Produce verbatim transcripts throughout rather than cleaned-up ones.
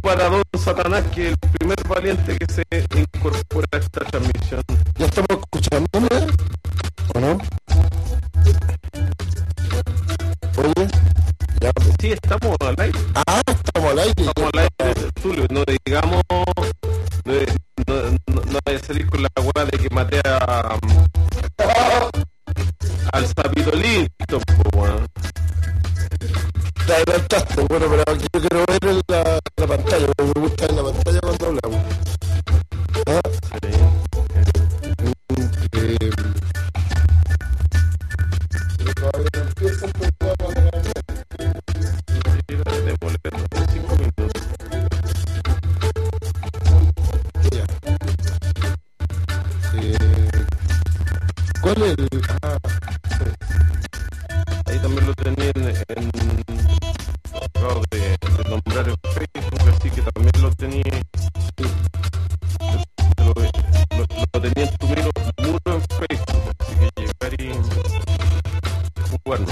para Don Satanás, que es el primer valiente que se incorpora a esta transmisión. ¿Ya estamos escuchándome? ¿O no? Oye, ya. Sí, estamos al aire. Ah, estamos al aire. Estamos al aire, Tulio. No digamos, no, no, no, no vaya a salir con la hueá de que maté a, al sapito listo, po, bueno. Te adelantaste, bueno, pero aquí yo quiero ver en la, la pantalla, porque me gusta en la pantalla cuando hablamos. ¿Ah? Sí. Eh, pero todavía no empieza el programa. Cinco minutos. Ya. Eh, ¿Cuál es el...? Ah, ahí también lo tenía en, en acabo de, de nombrar en Facebook, así que también lo tenía lo, lo, lo tenía en tu muro, muro en Facebook, así que llegar y jugarlo.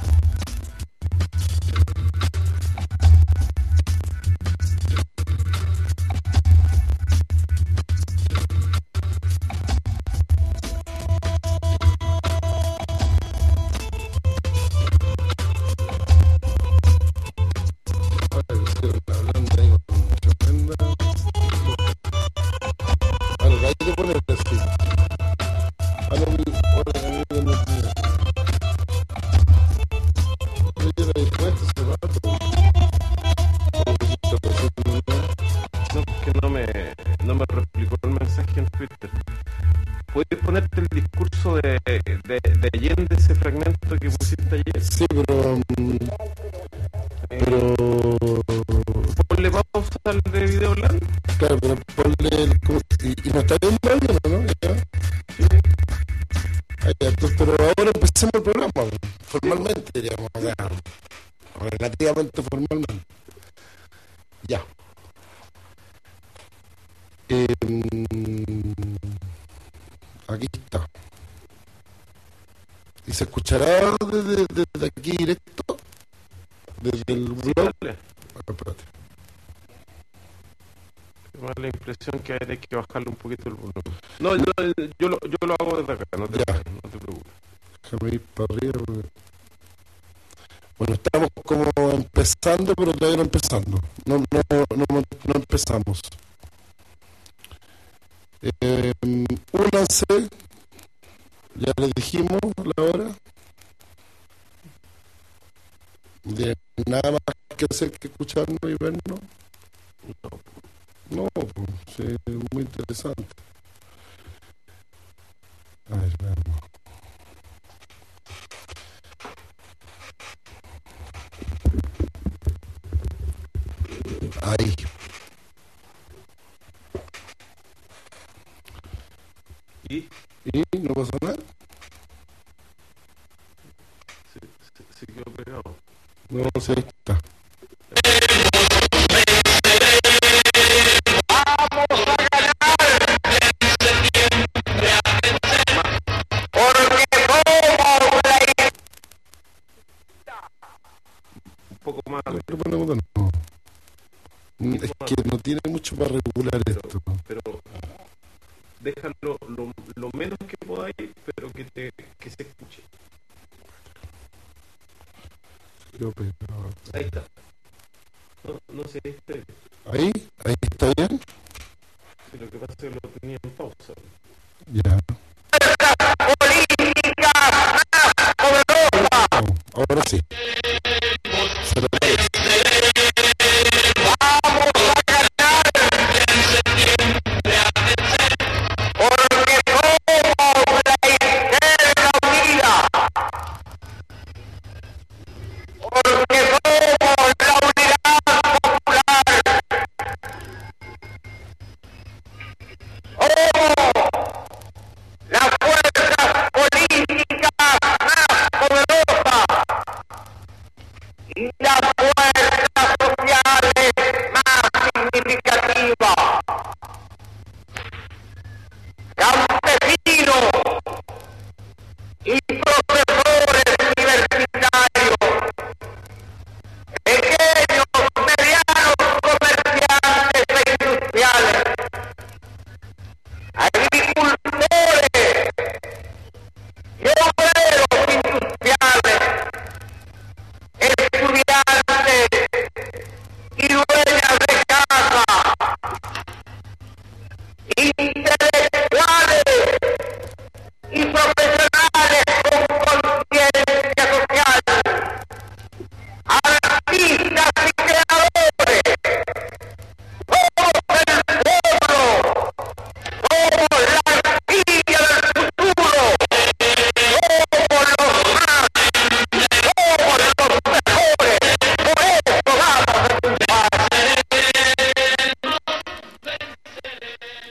Formalmente. Ya. Eh, aquí está. ¿Y se escuchará desde, desde aquí directo? Desde el blog. Sí, ah, espérate. Me da la impresión que hay que bajarle un poquito el volumen. No, yo, yo, lo, yo lo hago desde acá, no te, no te preocupes. Déjame ir para arriba. Porque... Bueno, estamos como empezando, pero todavía no empezando. No, no, no, no empezamos. Eh, únanse. Ya les dijimos la hora. De nada más que hacer que escucharnos y vernos. No, no pues, sí, es muy interesante. A ver, veamos. Ahí. ¿Y? ¿Y? ¿No pasó nada? Se, se, se quedó pegado. No, sí, ahí está. Vamos a ganar en septiembre a vencer, porque somos la... Un poco más. Lo ponemos de nuevo. Es que no tiene mucho para regular pero, esto. Pero déjalo lo, lo menos que podáis, pero que, te, que se escuche. Ahí está. No, no sé, este... ¿Ahí? ¿Ahí está bien? Sí, lo que pasa es que lo tenía en pausa. Ya. Política más poderosa. Oh, ahora sí. Se lo parece. Vamos a ganar en septiembre a vencer, porque somos la Izquierda Unida, porque somos la Unidad Popular. ¡Oh!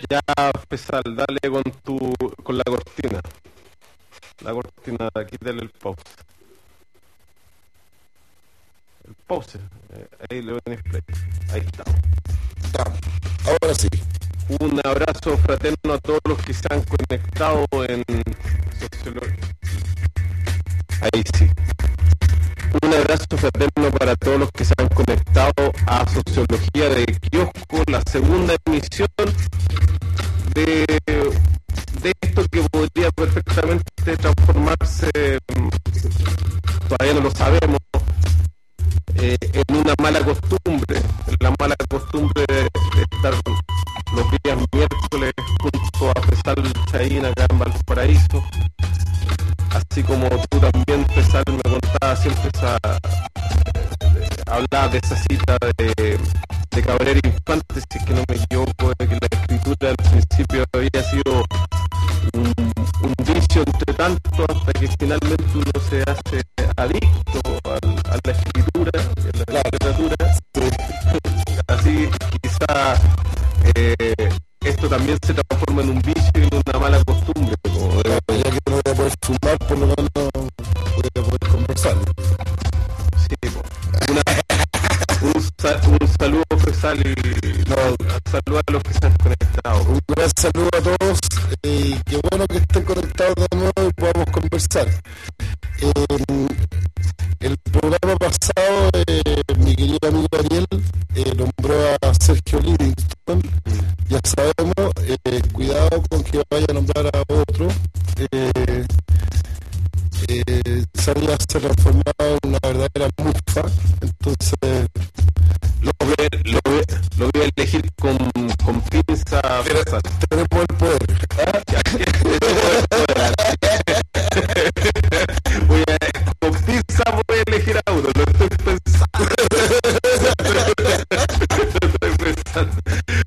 Ya, Fesal, dale con tu, con la cortina. La cortina, quítale el pause. El pause. Eh, ahí le pones play. Ahí está. Estamos. Ahora sí. Un abrazo fraterno a todos los que se han conectado en sociología. Ahí sí. Un abrazo fraterno para todos los que se han conectado a Sociología de Kiosco, la segunda emisión de, de esto que podría perfectamente transformarse, todavía no lo sabemos, eh, en una mala costumbre, la mala costumbre de, de estar los días miércoles junto a Fesal Chaín acá en Valparaíso. Así como tú también, Fesal, me contabas siempre esa, eh, hablabas de esa cita de, de Cabrera Infante, si es que no me equivoco, de que la escritura al principio había sido un, un vicio entre tanto, hasta que finalmente uno se hace adicto a, a la escritura, a la literatura. Así quizá eh, esto también se transforma en un vicio y en una mala costumbre, como de, Ya que no voy a poder fumar, por lo menos voy a poder conversar. sí, una, un, sa- un saludo, Fesal, y no, saludo a los que se han conectado. Un gran saludo a todos y eh, qué bueno que estén conectados de nuevo y podamos conversar. Eh, el programa pasado, eh, mi querido amigo Daniel eh, nombró a Sergio Livingston. Ya sabemos, eh, cuidado con que vaya a nombrar a otro. Eh, eh, Sanya se ha transformado en una verdadera mufa, entonces Lo voy, a- lo, voy, a- lo voy a elegir con, con pinza, Fesal. tenemos el poder. ¿Ah? Ya, voy a, con pinza voy a elegir a uno, lo estoy pensando. Lo estoy pensando.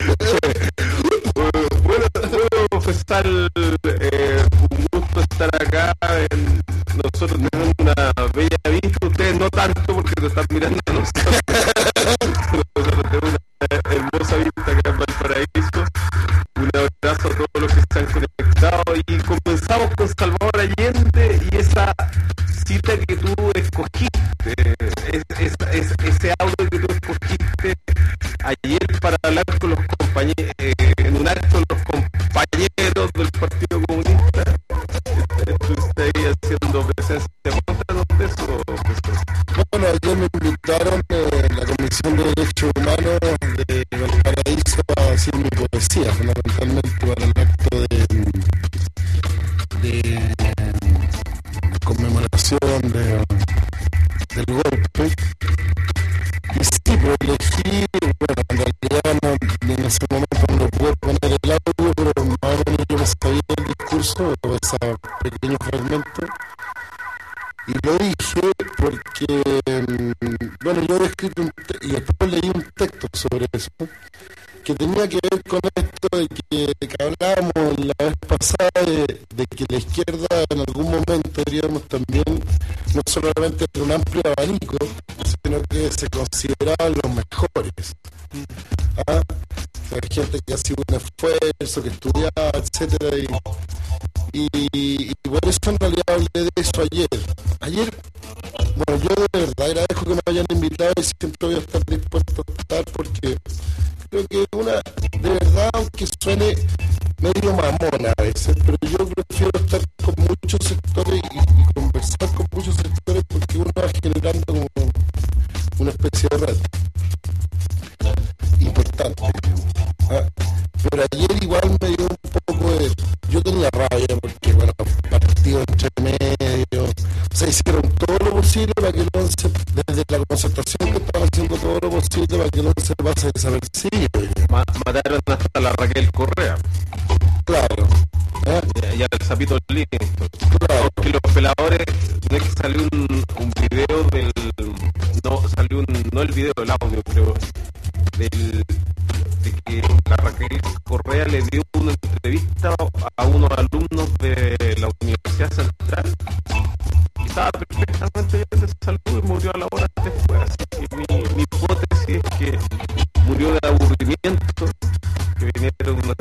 Bueno, bueno, Fesal, eh, un gusto estar acá. En, nosotros tenemos una bella vista, ustedes no tanto porque nos están mirando a nosotros. Nosotros tenemos una hermosa vista acá en Valparaíso. Un abrazo a todos los que se han conectado y comenzamos con Salvador Allende y esa cita que tú escogiste, es, es, es, ese audio que tú escogiste ayer para hablar con los compañeros, eh, en un acto los compañeros del Partido Comunista. Estuviste ahí haciendo presencia. Cuéntanos de eso, profesor. Bueno, ayer me invitaron eh, la Comisión de Derechos Humanos de Valparaíso a decir mi poesía, fundamentalmente para el acto de, de conmemoración de, del golpe. Y sí, pues elegí, bueno, en realidad no, en ese momento no lo pude poner el audio, pero más o menos yo me sabía el discurso, o ese pequeño fragmento. Y lo dije porque, bueno, yo había escrito un te- y después leí un texto sobre eso, que tenía que ver con esto de que, de que hablábamos la vez pasada de, de que la izquierda en algún momento deberíamos también, no solamente tener un amplio abanico, sino que se consideraban los mejores. ¿Ah? Hay gente que ha sido un esfuerzo, que estudiaba, etcétera, y, y, y por eso en realidad hablé de eso ayer. Ayer, bueno, yo de verdad agradezco que me hayan invitado y siempre voy a estar dispuesto a estar porque creo que una, de verdad, aunque suene medio mamona a veces, pero yo prefiero estar con muchos sectores y, y conversar con muchos sectores porque uno va generando como una especie de red importante. ¿Ah? Pero ayer igual me dio un poco de... Yo tenía rabia porque, bueno, partido entre medio, o sea, hicieron todo lo posible para que el once, desde la concertación que estaban haciendo todo lo posible para que el once pase desapercibido. Ma- mataron hasta la Raquel Correa. Claro. ¿Ah? Y al Zapito Livingston. Claro. Porque los peladores, no es que salió un, un video del. No, salió un. No el video, el audio, creo. Del, de que la Raquel Correa le dio una entrevista a unos alumnos de la Universidad Central. Y estaba perfectamente bien de salud y murió a la hora después. Así que mi, mi hipótesis es que murió de aburrimiento, que vinieron unas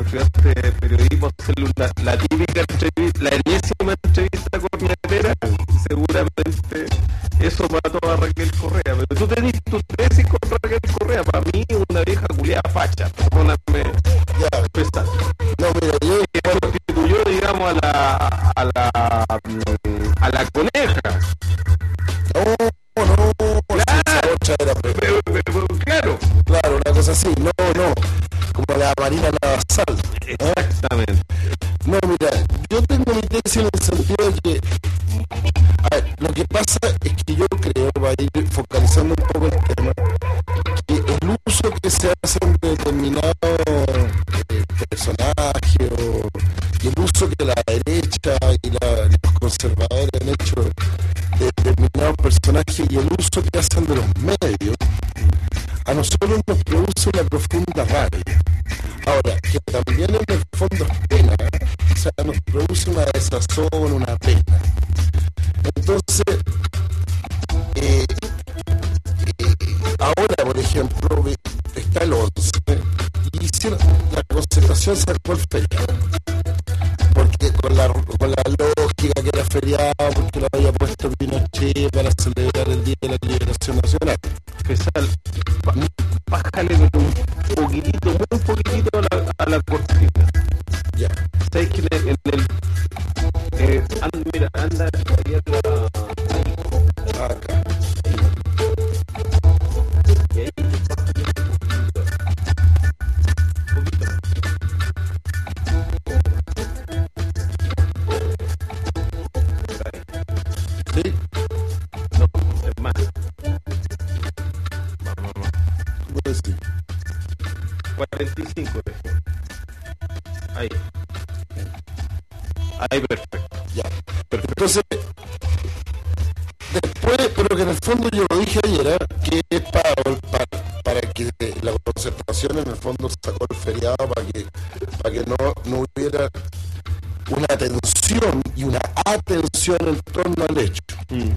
estudiante de periodismo hacerle una, la típica entrevista, la enésima entrevista cornetera, seguramente eso mató a Raquel Correa. Pero tú tenés tu tesis con Raquel Correa, para mí una vieja culiada facha, perdóname, Ya. pesar. No, mira, yo, Que constituyó, digamos, a la, a la, a la coneja. no, no, Claro. esa otra era, pero, Pero, pero, pero, claro, claro, una cosa así, no, no, como la Marina Navasal. exactamente. No, mira, yo tengo mi tesis en el sentido de que, a ver, lo que pasa es que yo creo, para ir focalizando un poco el tema, que el uso que se hace de determinado eh, personaje o, y el uso que la derecha y la, los conservadores han hecho de determinados personajes y el uso que hacen de los medios, a nosotros nos produce una profunda rabia. Ahora, que también en el fondo es pena, ¿eh? O sea, nos produce una desazón, una pena. Entonces, eh, eh, ahora, por ejemplo, está el once y hicieron, la concertación sacó el feriado. Porque con la, con la lógica que era feriado, porque lo había puesto Pinochet para celebrar el Día de la Liberación Nacional. Pesal, bájale un poquitito, muy poquitito a la, a la cortina. Ya. ¿Sabes que en el, en el eh, anda, mira, anda ahí atrás, Acá. y ahí, un poquito. ¿Sí? No, es más. Vamos, vamos. Pues sí. cuarenta y cinco, dejé. Ahí. Ahí, perfecto. Ya. Perfecto. Entonces, después, pero que en el fondo yo lo dije ayer, ¿eh? Que es para, para, para que la concertación en el fondo sacó el feriado para que, para que no, no hubiera una tensión y una atención en torno al hecho. Mm.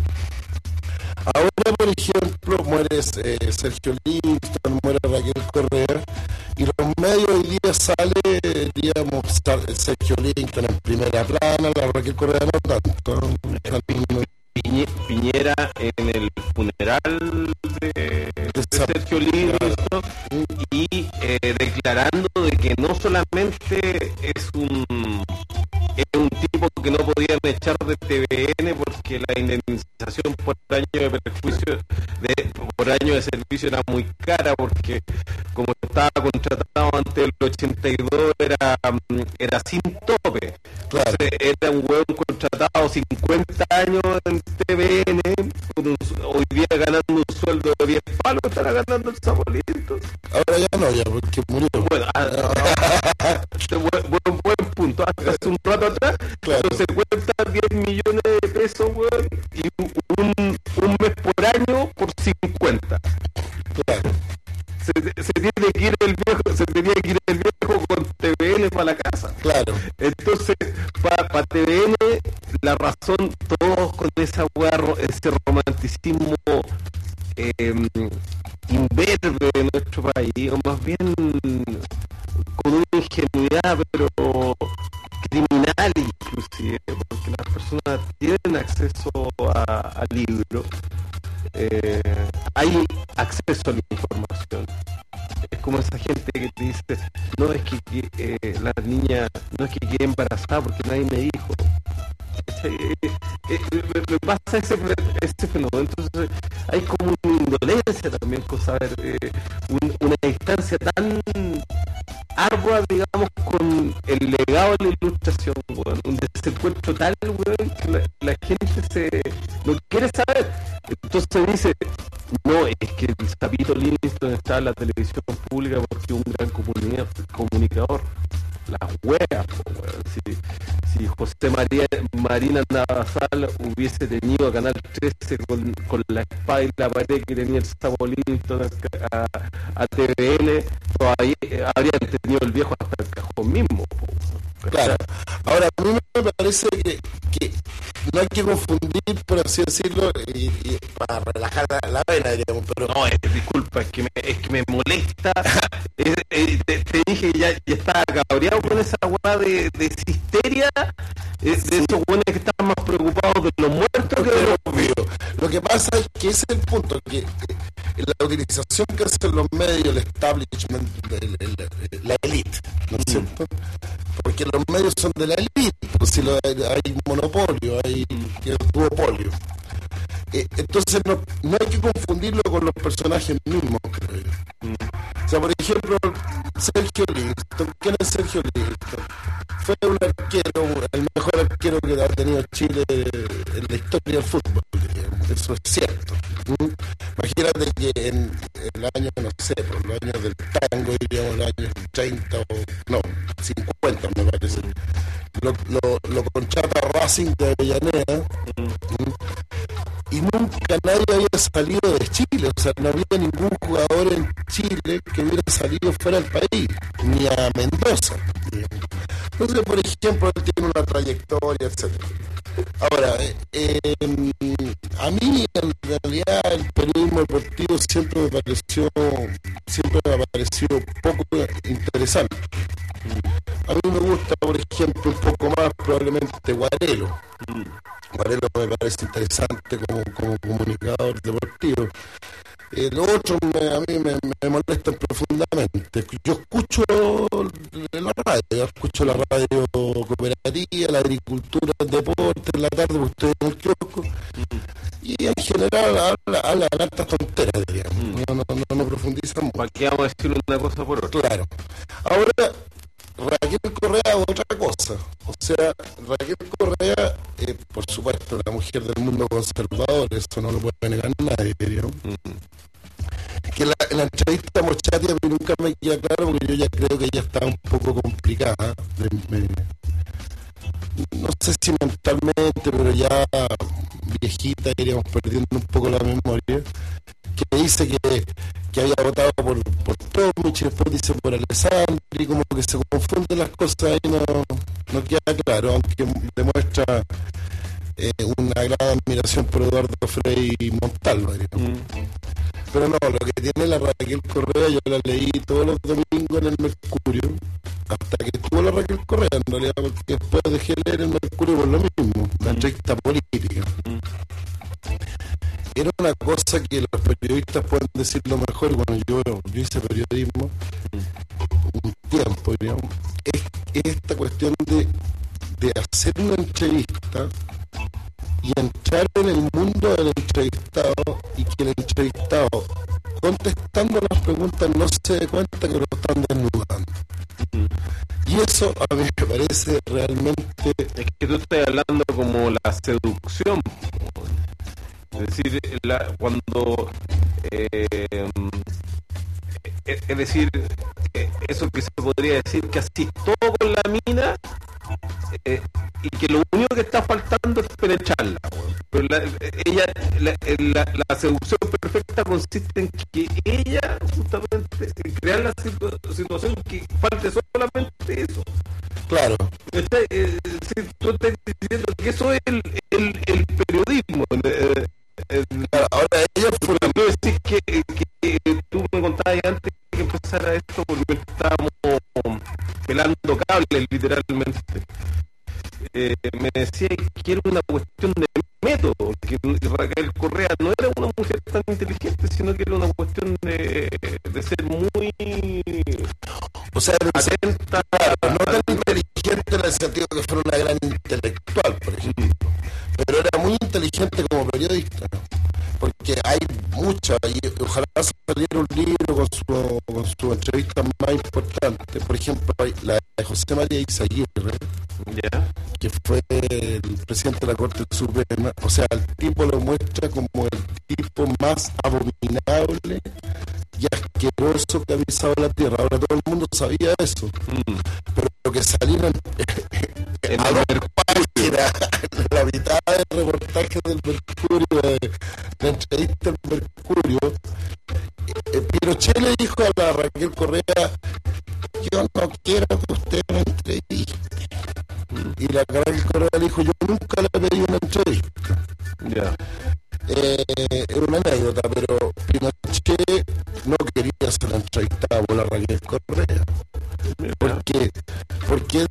Ahora, por ejemplo, muere eh, Sergio Livingston, muere Raquel Correa, y los medios hoy día sale, digamos, sale Sergio Livingston en primera plana, la Raquel Correa no tanto. No, Piñe- Piñera en el funeral de, de Sergio Livingston y eh, declarando de que no solamente es un es un tipo que no podían echar de T V N porque la indemnización por año de perjuicio de, por año de servicio era muy cara, porque como estaba contratado antes del ochenta y dos era, era sin tope. Claro. Entonces, era un hueón contratado cincuenta años en T V N, con un, hoy día ganando un sueldo de diez palos, estará ganando el Sabolito. Ahora ya no, ya, porque murió. Bueno, a, a, a, buen, buen, buen punto. Hace un rato atrás, Claro. se cuenta diez millones de pesos, weón, y un, un mes por año por cincuenta. Claro. Se, se tiene que ir el viejo, se tenía que ir el viejo con T V N para la casa. Claro. Entonces, para pa T V N, la razón, todos con esa weá, ese romanticismo eh, imberbe de nuestro país, o más bien con una ingenuidad, pero criminal inclusive, porque las personas tienen acceso a, a libros, eh, hay acceso a la información. Es como esa gente que te dice, no es que, que eh, la niña, no es que quede embarazada porque nadie me dijo. Eh, eh, eh, me, me pasa ese, ese fenómeno. Entonces hay como una indolencia también con saber, eh, un, una distancia tan ardua, digamos, con el legado de la ilustración, weón, un desencuentro tal, weón, que la, la gente se no quiere saber. Entonces dice, no, es que el Sapito Livingston está en la televisión pública porque es un gran comunica, comunicador. Las weas, po, weón. Si, si José María Marina Navasal hubiese tenido a Canal trece con, con la espada y la pared que tenía el Sapo Livingston a, a T V N, todavía habrían tenido el viejo hasta el cajón mismo, po. Claro. Ahora, a mí me parece que, que no hay que confundir, por así decirlo, y, y para relajar la, la vena, diríamos, pero... No, es, disculpa, es que me, es que me molesta. es, es, te, te dije, ya, ya estaba cabreado con esa weá de, de histeria, eh, de sí. esos weones que están más preocupados de los muertos que de los vivos. Lo que pasa es que ese es el punto, que eh, la utilización que hacen los medios, el establishment, el, el, el, la elite, ¿no es cierto? Porque los medios son de la elite, pues si lo, hay monopolio, hay duopolio. Eh, entonces no, no hay que confundirlo con los personajes mismos, creo yo. Mm. O sea, por ejemplo, Sergio Livingstone. ¿Quién es Sergio Livingstone? Fue un arquero, el mejor arquero que ha tenido Chile en la historia del fútbol, digamos. Eso es cierto. ¿Mm? Imagínate que en el año, no sé, por los años del tango, diríamos, los años treinta o, no, cincuenta me parece, lo, lo, lo contrata Racing de Avellaneda, ¿Mm? y nunca nadie había salido de Chile, o sea, no había ningún jugador en Chile que hubiera salido fuera del país, ni a Mendoza, digamos. Entonces, por ejemplo, él tiene una trayectoria, etcétera. Ahora, eh, a mí en realidad el periodismo deportivo siempre me pareció, siempre me ha parecido poco interesante. A mí me gusta, por ejemplo, un poco más probablemente Guarelo. Guarelo me parece interesante como, como comunicador deportivo. Eh, lo otro me, a mí me, me molesta profundamente. Yo escucho la radio, escucho la radio cooperativa, la agricultura, el deporte, en la tarde, porque estoy en el kiosco. Y en general hablan habla hartas tonteras, digamos. No, no, no, no profundizan mucho. Aquí vamos a decir una cosa por otra. Claro. Ahora, Raquel Correa otra cosa. O sea, Raquel Correa, eh, por supuesto, la mujer del mundo conservador, eso no lo puede negar nadie, digamos. Uh-huh. Que la, en la entrevista a Mochati a mí nunca me queda claro, porque yo ya creo que ella está un poco complicada. Me, me, no sé si mentalmente, pero ya viejita, iríamos perdiendo un poco la memoria, que dice que, que había votado por, por Tomic y después dice por Alessandri, como que se confunden las cosas y no, no queda claro, aunque demuestra eh, una gran admiración por Eduardo Frei Montalva, digamos. Mm. Pero no, lo que tiene la Raquel Correa, yo la leí todos los domingos en el Mercurio, hasta que estuvo la Raquel Correa, en realidad, porque después dejé leer el Mercurio por lo mismo, la entrevista política. Mm. Era una cosa que los periodistas pueden decir lo mejor, cuando yo, yo hice periodismo un tiempo, digamos, es, es esta cuestión de, de hacer una entrevista y entrar en el mundo del entrevistado y que el entrevistado, contestando las preguntas, no se dé cuenta que lo están desnudando. Y eso a mí me parece realmente... Es que tú estás hablando como la seducción. Es decir, la, cuando... Eh, es, es decir, eso que se podría decir que así todo con la mina... Eh, y que lo único que está faltando es penetrarla, pero la, ella la, la, la seducción perfecta consiste en que ella justamente en crear la situ- situación que falte solamente eso. Claro. Está, eh, si tú estás diciendo que eso es el, el, el periodismo. Eh, eh, claro, ahora ella fue la... no decir que, que, que tú me contabas antes que empezara esto porque estábamos pelando cables literalmente. Eh, me decía que era una cuestión de método, que Raquel Correa no era una mujer tan inteligente, sino que era una cuestión de, de ser muy o sea, atenta, claro, no tan inteligente en el sentido que fuera una gran intelectual, por ejemplo, mm. pero era muy inteligente como periodista, porque hay mucha, y ojalá saliera un libro con su, con su entrevista más importante, por ejemplo la de José María Izaguirre, yeah. que fue el presidente de la Corte Suprema. O sea, el tipo lo muestra como el tipo más abominable y asqueroso que ha pisado la tierra. Ahora todo el mundo sabía eso, mm. pero lo que salieron en a el páginas, la mitad del reportaje del Mercurio, de la entrevista del Mercurio, eh, Pinochet le dijo a la Raquel Correa: yo no quiero que usted me entreviste. Y la Raquel Correa le dijo: yo nunca le pedí una entrevista. Yeah. Eh, es una anécdota, pero Pinochet no quería ser entrevistado por la Raquel Correa. Yeah. Porque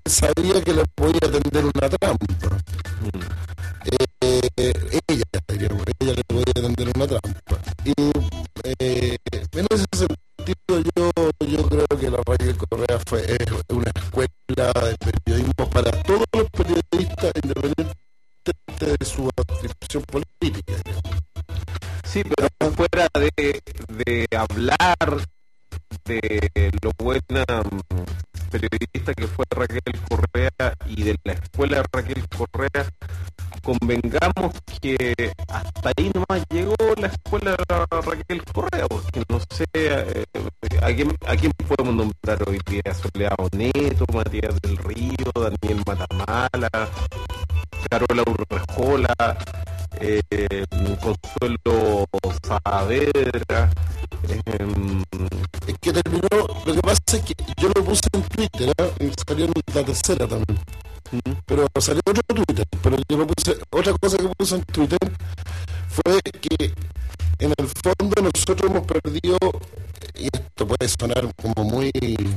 sabía que le podía tender una trampa. Mm. Eh, ella, diríamos, ella le podía tender una trampa. Y eh, en ese sentido yo, yo creo que la Raquel Correa fue es una escuela de periodismo para todos los periodistas, independientemente de su adscripción política. Digamos. Sí, pero fuera de, de hablar de lo buena periodista que fue Raquel Correa y de la escuela de Raquel Correa, convengamos que hasta ahí nomás llegó la escuela de Raquel Correa, porque no sé eh, a, quién, a quién podemos nombrar hoy día: Soleado Neto, Matías del Río, Daniel Matamala, Carola Urrejola, eh, Consuelo Saavedra. Eh, es que terminó, lo que pasa es que yo lo puse en Twitter, ¿eh? Y salió en la tercera también. Uh-huh. Pero salió otro Twitter, pero yo lo puse, otra cosa que puse en Twitter fue que en el fondo nosotros hemos perdido, y esto puede sonar como muy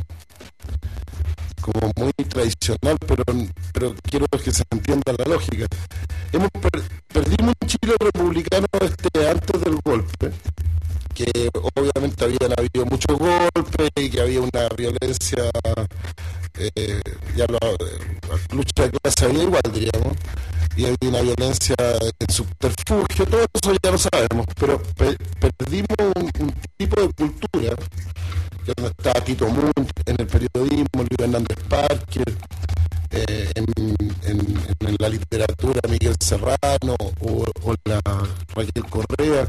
como muy tradicional, pero, pero quiero que se entienda la lógica. Hemos per, perdimos un Chile republicano este antes del golpe, que obviamente habían habido muchos golpes y que había una violencia, eh, ya la, la lucha de clase había igual, diríamos, y había una violencia en subterfugio, todo eso ya lo sabemos, pero pe, perdimos un, un tipo de cultura, que donde está Tito Munt en el periodismo, Luis Hernández Parker, eh, en, en, en la literatura Miguel Serrano o, o la Raquel Correa.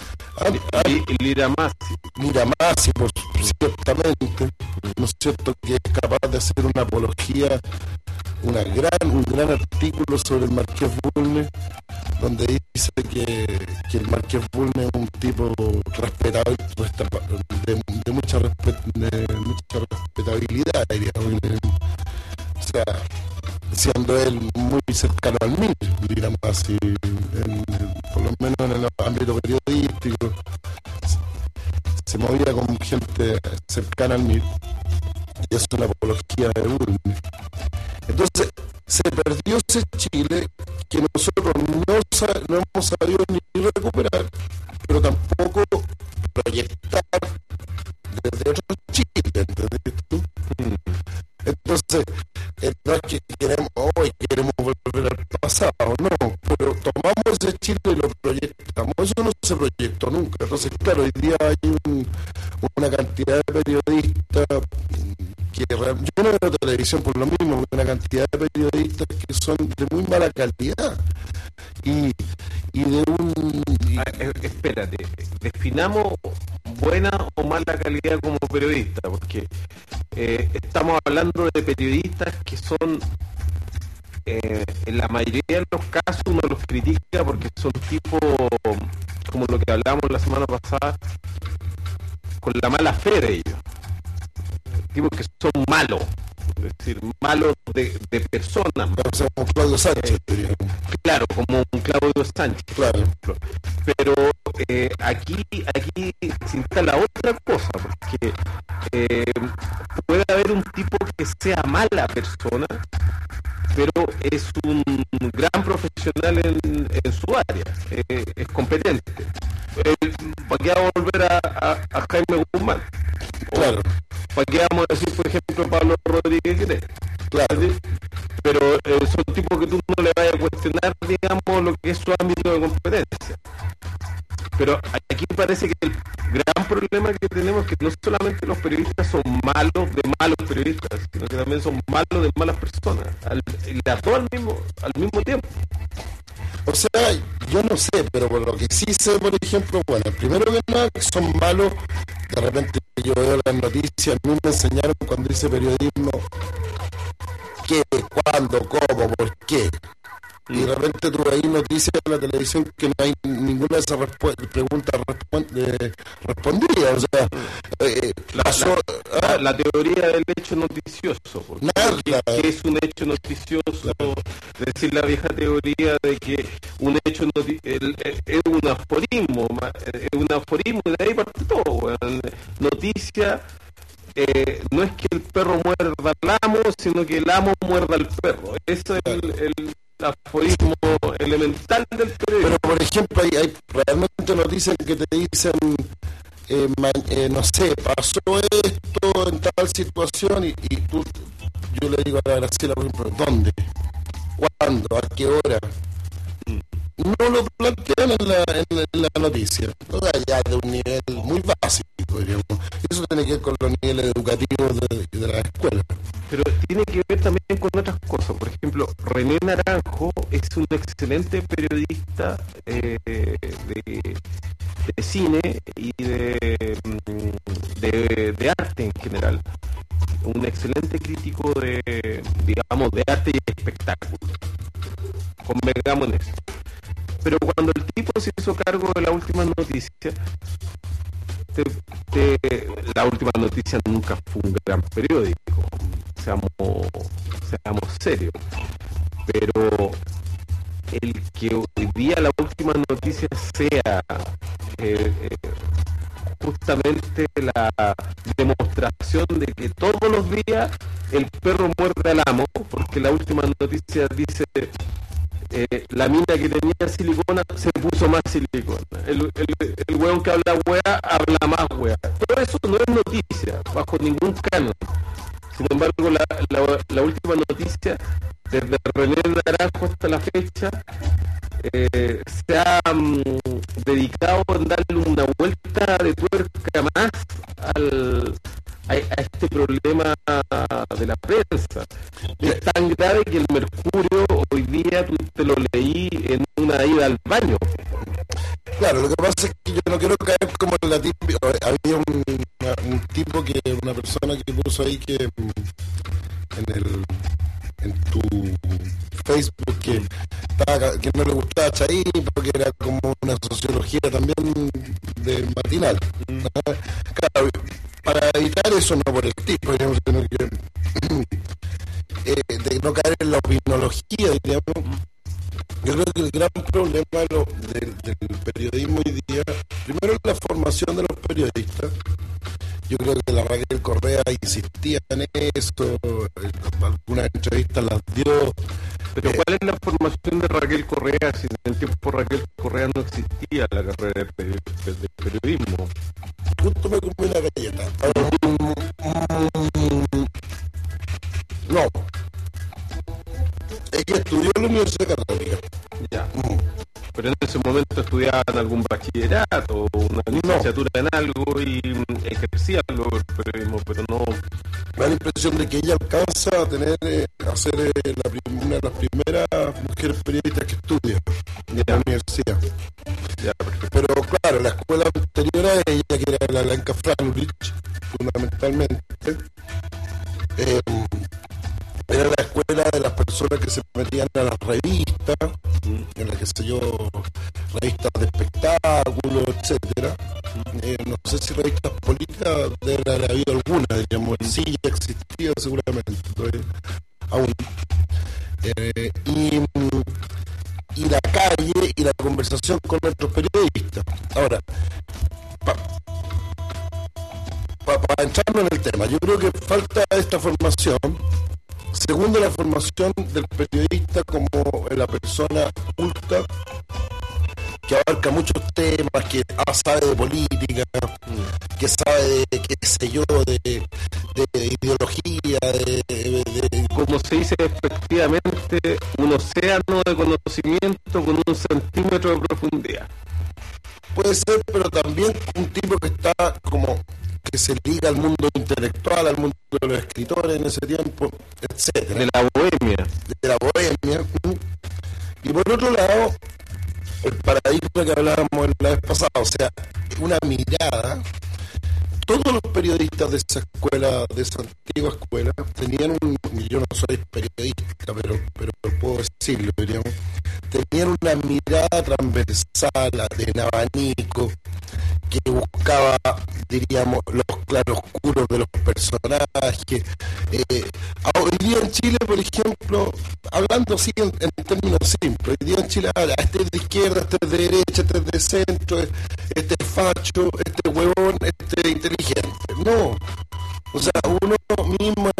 Lira Masi. Lira Masi, por ciertamente, ¿no es cierto?, que es capaz de hacer una apología, una gran, un gran artículo sobre el Marqués Bulnes, donde dice que, que el Marqués Bulnes es un tipo respetable, de, de, mucha, respet, de mucha respetabilidad, digamos. O sea, siendo él muy cercano al M I R, digamos así, en, por lo menos en el ámbito periodístico, se, se movía con gente cercana al M I R, y es una apología de Bulnes. Entonces, se perdió ese Chile que nosotros no, no hemos sabido ni recuperar, pero tampoco proyectar desde otro Chile, ¿entendés tú? Entonces, no es que queremos, hoy queremos volver al pasado, no, pero tomamos ese Chile y lo proyectamos. Eso no se proyectó nunca. Entonces, claro, hoy día hay un, una cantidad de periodistas que realmente, yo no veo televisión por lo mismo, una cantidad de periodistas que son de muy mala calidad y, y de un... Y... Ah, espérate, definamos buena o mala calidad como periodista, porque eh, estamos hablando de periodistas que son, eh, en la mayoría de los casos uno los critica porque son tipos, como lo que hablábamos la semana pasada, con la mala fe de ellos, tipos que son malos, es decir, malos de, de personas. O sea, como Claudio Sánchez, eh, claro, como un Claudio Sánchez, claro. Pero eh, aquí, aquí se instala otra cosa, porque eh, puede haber un tipo que sea mala persona, pero es un gran profesional en, en su área, eh, es competente. Eh, ¿Para qué vamos a volver a, a, a Jaime Guzmán? Claro. ¿Para qué vamos a decir, por ejemplo, Pablo Rodríguez Guinés? Claro. ¿Sí? Pero eh, son tipos que tú no le vayas a cuestionar, digamos, lo que es su ámbito de competencia. Pero aquí parece que el gran problema que tenemos es que no solamente los periodistas son malos de malos periodistas, sino que también son malos de malas personas, al, las dos al mismo, al mismo tiempo. O sea, yo no sé, pero por lo que sí sé, por ejemplo, bueno, primero que nada, que son malos, de repente yo veo las noticias, a mí me enseñaron cuando hice periodismo, qué, cuándo, cómo, por qué. Y de repente tú ahí noticias en la televisión que no hay ninguna de esas respu- preguntas respu- eh, respondidas. O sea, eh, la, pasó, la, ah, la, la teoría del hecho noticioso. Nada. ¿Qué, ¿Qué es un hecho noticioso? Es decir, la vieja teoría de que un hecho noti- el, el, es un aforismo, es un aforismo y de ahí parte todo. Bueno, noticia. Eh, no es que el perro muerda al amo, sino que el amo muerda al perro. Eso es el, el aforismo elemental del periodismo. Pero, por ejemplo, hay, hay realmente noticias que te dicen, eh, man, eh, no sé, pasó esto en tal situación y, y tú, yo le digo a la Graciela, por ejemplo, ¿dónde? ¿Cuándo? ¿A qué hora? No lo plantean en la, en la, en la noticia, o sea, ya de un nivel muy básico, digamos. Eso tiene que ver con los niveles educativos de, de la escuela. Pero tiene que ver también con otras cosas. Por ejemplo, René Naranjo es un excelente periodista eh, de, de cine y de, de, de arte en general. Un excelente crítico de, digamos, de arte y espectáculo. Convengamos en eso. Pero cuando el tipo se hizo cargo de la última noticia, te, te, la última noticia nunca fue un gran periódico, seamos, seamos serios. Pero el que hoy día la última noticia sea eh, eh, justamente la demostración de que todos los días el perro muerde al amo, porque la última noticia dice eh, la mina que tenía silicona se puso más silicona, el, el, el hueón que habla hueá habla más hueá. Todo eso no es noticia bajo ningún canon. Sin embargo, la, la, la última noticia desde René Naranjo hasta la fecha eh, se ha um, dedicado en darle una vuelta de tuerca más al, a, a este problema de la prensa. Y es tan grave que el Mercurio hoy día tú te lo leí en una ida al baño. Claro, lo que pasa es que yo no quiero caer como en la típica. Había un, un tipo que, una persona que puso ahí que en el en tu Facebook que estaba, que no le gustaba Chaín porque era como una sociología también de matinal. Mm. Claro, para evitar eso, no por el tipo, digamos, sino que eh, de no caer en la opinología, digamos. Yo creo que el gran problema de lo, de, del periodismo hoy día, primero es la formación de los periodistas. Yo creo que la Raquel Correa insistía en eso, algunas entrevistas las dio. Pero eh, ¿cuál es la formación de Raquel Correa si en el tiempo Raquel Correa no existía la carrera de, peri de periodismo? Justo me comí una galleta. No. Ella estudió en la Universidad Católica. Ya. Mm. Pero en ese momento estudiaban algún bachillerato o una licenciatura no. en algo y ejercían el periodismo, pero no. Me da la impresión de que ella alcanza a tener, eh, a ser eh, la una de las primeras mujeres periodistas que estudia en la universidad. Ya, pero claro, la escuela anterior a ella, que era la Blanca Franrich, fundamentalmente, eh, era la escuela de las personas que se metían a las revistas, mm. en las que sé yo, revistas de espectáculos, etcétera. Mm. Eh, no sé si revistas políticas debe haber habido alguna, digamos, sí ya existía seguramente, todavía, aún. Eh, y, y la calle y la conversación con nuestros periodistas. Ahora, para pa, pa entrarnos en el tema, yo creo que falta esta formación. Segundo, la formación del periodista como la persona culta que abarca muchos temas, que ah, sabe de política, mm. que sabe de, qué sé yo, de, de ideología, de, de, de... Como se dice efectivamente, un océano de conocimiento con un centímetro de profundidad. Puede ser, pero también un tipo que está como... que se liga al mundo intelectual, al mundo de los escritores en ese tiempo, etcétera. De la bohemia. De la bohemia. Y por otro lado, el paradigma que hablábamos la vez pasada, o sea, una mirada. Todos los periodistas de esa escuela, de esa antigua escuela, tenían un, yo no soy periodista, pero, pero puedo decirlo, diríamos, tenían una mirada transversal, de abanico, que buscaba, diríamos, los claroscuros de los personajes. Eh, hoy día en Chile, por ejemplo, hablando así en, en términos simples, hoy día en Chile, ah, este es de izquierda, este es de derecha, este es de centro, este es facho, este es huevón, este es inteligente. No. O sea, uno mismo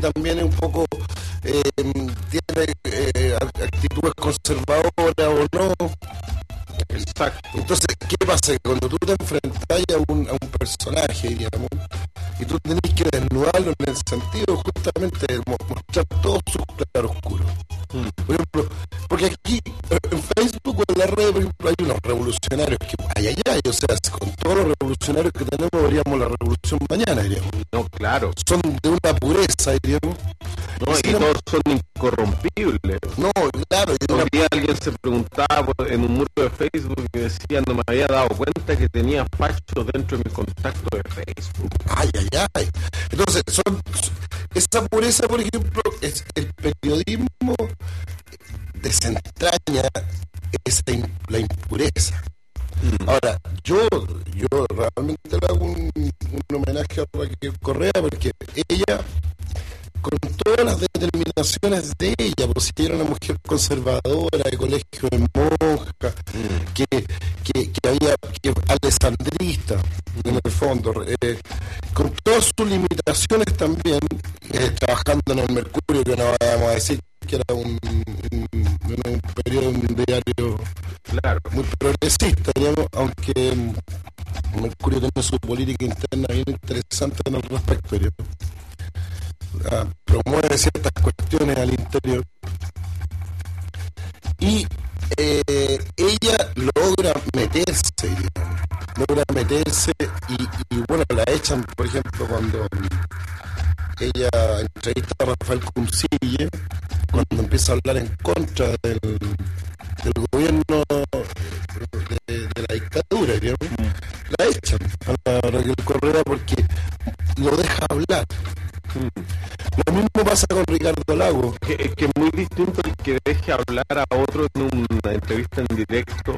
también es un poco, eh, tiene eh, actitudes conservadoras o no. Exacto. Entonces, ¿qué pasa? Cuando tú te enfrentas a un, a un personaje, digamos, y tú tenés que desnudarlo en el sentido justamente de mostrar todos sus claroscuros. Mm. Por ejemplo, porque aquí en Facebook o en la red, por ejemplo, hay unos revolucionarios que, ay, ay, ay, o sea, con todos los revolucionarios que tenemos, veríamos la revolución mañana, diríamos. No, claro. Son de una pureza, diríamos. No, y, y todos son incorrompibles. No, claro. Y un día alguien se preguntaba en un muro de Facebook y decía, no me había dado cuenta que tenía fachos dentro de mi contacto de Facebook. Ay, ay, ay. Entonces, son, esa pureza, por ejemplo, es el periodismo desentraña esa, la impureza. Mm. Ahora, yo, yo realmente le hago un, un homenaje a Raquel Correa porque ella, con todas las determinaciones de ella, por si era una mujer conservadora, de colegio de monjas, mm. que, que, que había, que alessandrista, mm. en el fondo, eh, con todas sus limitaciones también, eh, trabajando en el Mercurio, que no vamos a decir que era un, un, un periodo, un diario claro. muy progresista, digamos, aunque el Mercurio tiene su política interna bien interesante en el respecto, digamos. Uh, promueve ciertas cuestiones al interior y eh, ella logra meterse, digamos, logra meterse y, y bueno, la echan, por ejemplo, cuando ella entrevista a Rafael Cuncille, cuando empieza a hablar en contra del, del gobierno de, de la dictadura, digamos, la echan a Raquel Correa porque lo deja hablar. Lo mismo pasa con Ricardo Lagos. Es que, que es muy distinto el que deje hablar a otro en una entrevista en directo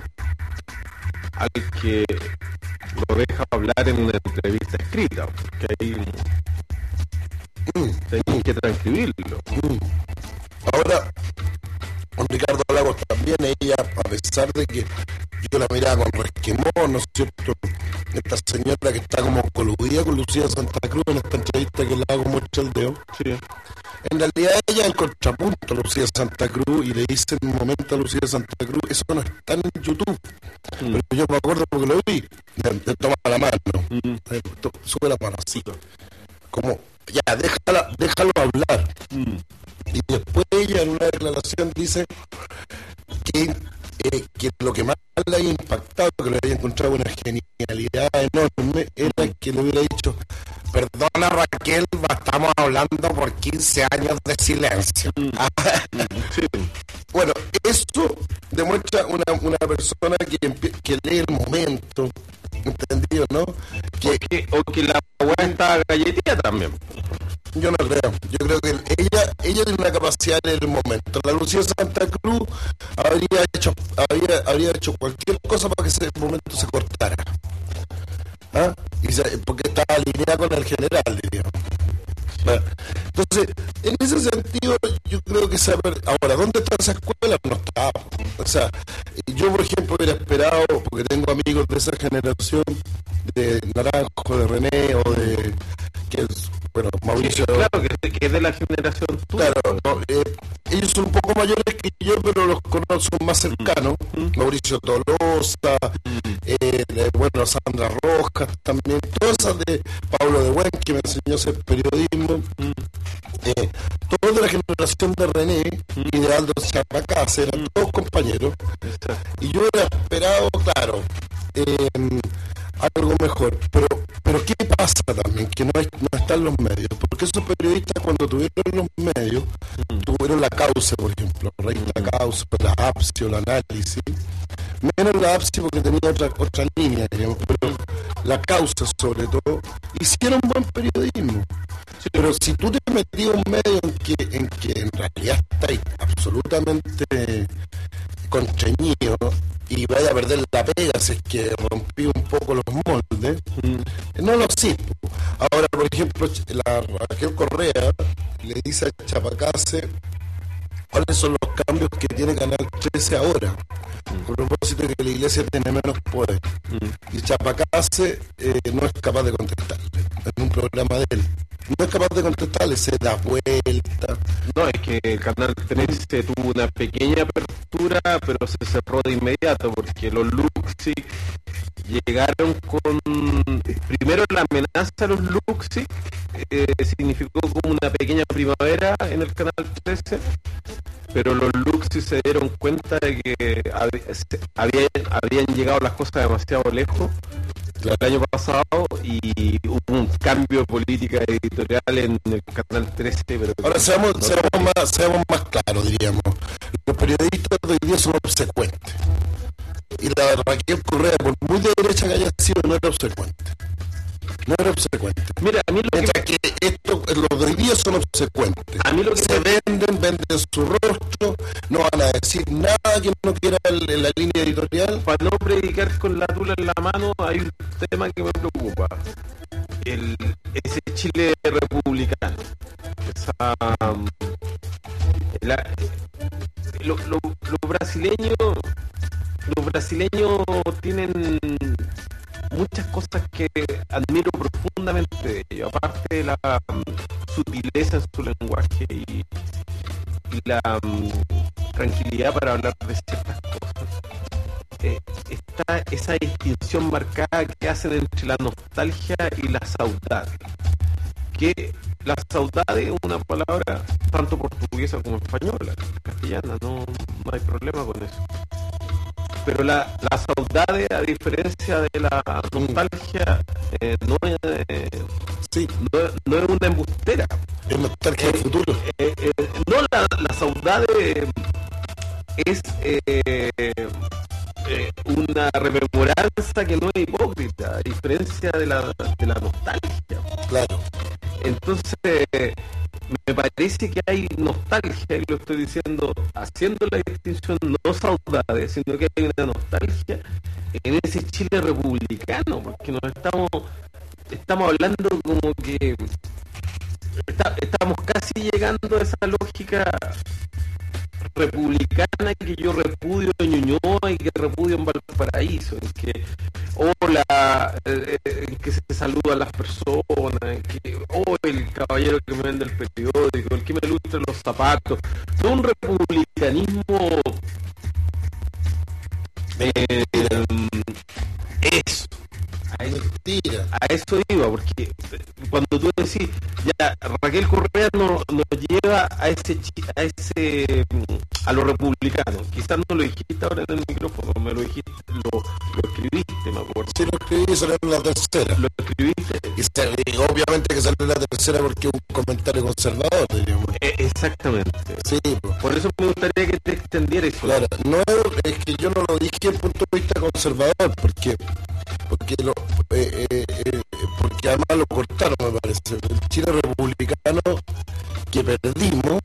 al que lo deja hablar en una entrevista escrita, porque ahí mm. tenés que transcribirlo. Mm. Ahora, con Ricardo Lagos también, ella, a pesar de que yo la miraba con resquemor, ¿no es cierto? Esta señora que está como coludida con Lucía Santa Cruz en esta entrevista que le hago mucho el dedo. Sí. En realidad ella es el contrapunto a Lucía Santa Cruz y le dice en un momento a Lucía Santa Cruz, eso no está en YouTube. Mm. Pero yo me acuerdo porque lo vi, te toma la mano, mm. sube la mano así. Como, ya, déjala, déjalo hablar. Mm. Y después ella en una declaración dice que, eh, que lo que más le había impactado, que le había encontrado una genialidad enorme, era que le hubiera dicho, perdona Raquel, estamos hablando por quince años de silencio. Mm. Sí. Bueno, eso demuestra una, una persona que, que lee el momento, ¿entendido, no? Que, o, que, o que la hueá está galletita también. Yo no creo. Yo creo que ella ella tiene una capacidad en el momento. La Lucía Santa Cruz habría hecho habría, habría hecho cualquier cosa para que ese momento se cortara. ¿Ah? Y se, porque estaba alineada con el general, diríamos. Bueno, entonces, en ese sentido, yo creo que se ha perdido. Ahora, ¿dónde está esa escuela? No está. O sea, yo, por ejemplo, hubiera esperado, porque tengo amigos de esa generación, de Naranjo, de René, o de... que es, bueno, Mauricio... Sí, claro, que, que es de la generación tuya. Claro, no, eh, ellos son un poco mayores que yo, pero los conozco más cercanos. Mm. Mauricio Tolosa, mm. eh, de, bueno, Sandra Rojas también, todas esas de Pablo de Buen, que me enseñó a hacer periodismo. Mm. Eh, todos de la generación de René mm. y de Aldo Chapacás, eran mm. todos compañeros. Exacto. Y yo hubiera esperado, claro, eh, algo mejor, pero pero ¿qué pasa también? Que no, hay, no están los medios, porque esos periodistas cuando tuvieron los medios, mm. tuvieron la causa, por ejemplo, Rey mm. la causa, la Apsio, la análisis, menos la Apsio porque tenía otra, otra línea, digamos, pero la causa sobre todo, hicieron buen periodismo. Sí. Pero si tú te metías un medio en que en, que en realidad estáis absolutamente constreñido y vaya a perder la pega si es que rompí un poco los moldes, mm. no lo sé. Ahora, por ejemplo, la Raquel Correa le dice a Chapacase cuáles son los cambios que tiene Canal trece ahora, mm. a propósito de que la iglesia tiene menos poder. Mm. Y Chapacase eh, no es capaz de contestarle en un programa de él. no es capaz de contestarle, se da vuelta. No, es que el Canal trece tuvo una pequeña apertura, pero se cerró de inmediato, porque los Luxi llegaron con... Primero la amenaza a los Luxi eh, significó como una pequeña primavera en el Canal trece, pero los Luxi se dieron cuenta de que habían, habían llegado las cosas demasiado lejos el año pasado y hubo un cambio de política editorial en el Canal trece. Pero ahora seamos, no seamos, más, seamos más claros, diríamos. Los periodistas de hoy día son obsecuentes. Y la Raquel Correa, por muy de derecha que haya sido, no era obsecuente. No era obsecuente. Mira, a mí lo Mientras que... que esto, los de hoy día son obsecuentes. A mí lo que se me... venden, venden su rostro, no van a decir nada que no quiera en la línea editorial. Para no predicar con la tula en la mano, hay un tema que me preocupa. El, ese Chile republicano. Esa, la, lo, lo, los brasileños los brasileños tienen muchas cosas que admiro profundamente de ellos, aparte de la um, sutileza en su lenguaje y, y la um, tranquilidad para hablar de ciertas cosas. Eh, está esa distinción marcada que hacen entre la nostalgia y la saudade. Que la saudade es una palabra tanto portuguesa como española, castellana, no, no hay problema con eso. Pero la, la saudade, a diferencia de la nostalgia, eh, no, es, eh, sí. no, no es una embustera. Es nostalgia eh, del futuro. Eh, eh, no, la, la saudade es eh, eh, una rememoranza que no es hipócrita, a diferencia de la, de la nostalgia. Claro. Entonces, me parece que hay nostalgia, y lo estoy diciendo haciendo la distinción no saudade, sino que hay una nostalgia en ese Chile republicano, porque nos estamos estamos hablando como que está, estamos casi llegando a esa lógica republicana que yo repudio en Ñuñoa y que repudio en Valparaíso, en que hola, eh, en que se saludan las personas, en que oh, el caballero que me vende el periódico, el que me lustra los zapatos, todo un republicanismo eh, eso. A eso, a eso iba, porque cuando tú decís, ya Raquel Correa nos, nos lleva a ese a ese a lo republicano, quizás no lo dijiste ahora en el micrófono, me lo dijiste, lo, lo escribiste, me acuerdo. Sí, lo escribí, salió en la tercera. Lo escribiste. Y, se, y obviamente que salió en la tercera porque es un comentario conservador, diríamos. Eh, exactamente. Sí, pues. Por eso me gustaría que te extendieras eso. Claro, no es, es que yo no lo dije desde el punto de vista conservador, porque porque lo eh, eh, eh, porque además lo cortaron, me parece. El Chile republicano que perdimos,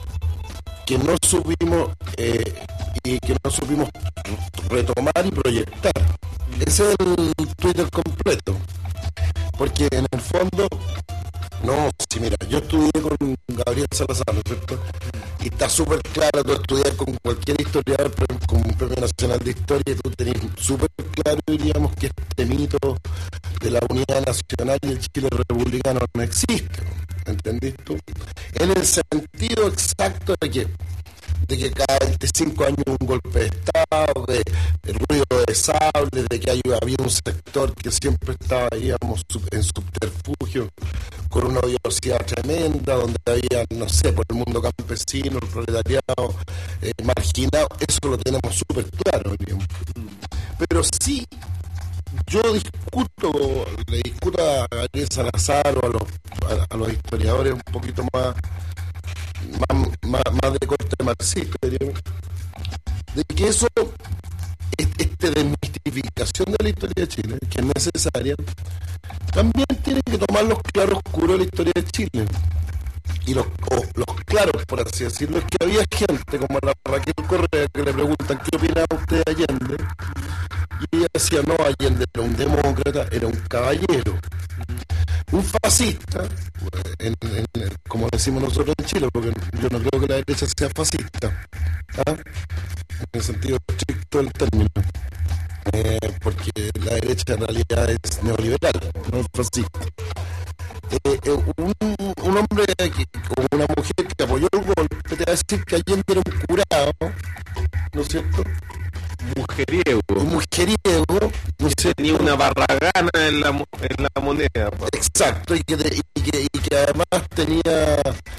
que no supimos eh, y que no supimos retomar y proyectar. Ese es el Twitter completo, porque en el fondo no, sí, mira, yo estudié con Gabriel Salazar, ¿no es cierto? Y está súper claro, tú estudias con cualquier historiador, con un premio nacional de historia, y tú tenés súper claro, diríamos, que este mito de la unidad nacional y el Chile republicano no existe, ¿entendés tú? En el sentido exacto de que de que cada veinticinco años un golpe de Estado, de, de ruido de sable, de que hay, había un sector que siempre estaba, digamos, en subterfugio, con una odiosidad tremenda, donde había, no sé, por el mundo campesino, el proletariado, eh, marginado, eso lo tenemos súper claro, digamos. Pero sí, yo discuto, le discuto a Gabriel Salazar o a los, a, a los historiadores un poquito más Más, más, más de corte marxista, diríamos, de que eso, esta desmistificación de la historia de Chile, que es necesaria, también tiene que tomar los claroscuros de la historia de Chile. Y los, los claros, por así decirlo, es que había gente como la Raquel Correa que le preguntan ¿qué opinaba usted de Allende? Y ella decía, no, Allende era un demócrata, era un caballero. Un fascista, en, en, en, como decimos nosotros en Chile, porque yo no creo que la derecha sea fascista, ¿ah? En el sentido estricto del término. eh, porque la derecha en realidad es neoliberal, no es fascista. Eh, eh, un, un hombre que, o una mujer que apoyó el golpe te va a decir que Allende era un curado, ¿no es cierto? Mujeriego. Un mujeriego, ¿no es cierto? Tenía una barragana en la, en la moneda. Pa. Exacto, y que, y, que, y que además tenía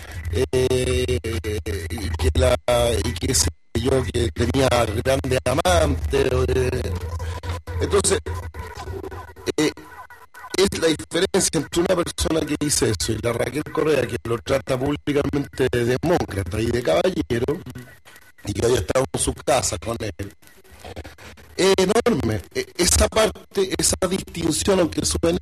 eh, y que la y que sé yo que tenía grandes amantes. Eh. Entonces, eh, es la diferencia entre una persona que dice eso y la Raquel Correa, que lo trata públicamente de demócrata y de caballero, y que hoy está en su casa con él. Es enorme. Esa parte, esa distinción, aunque suene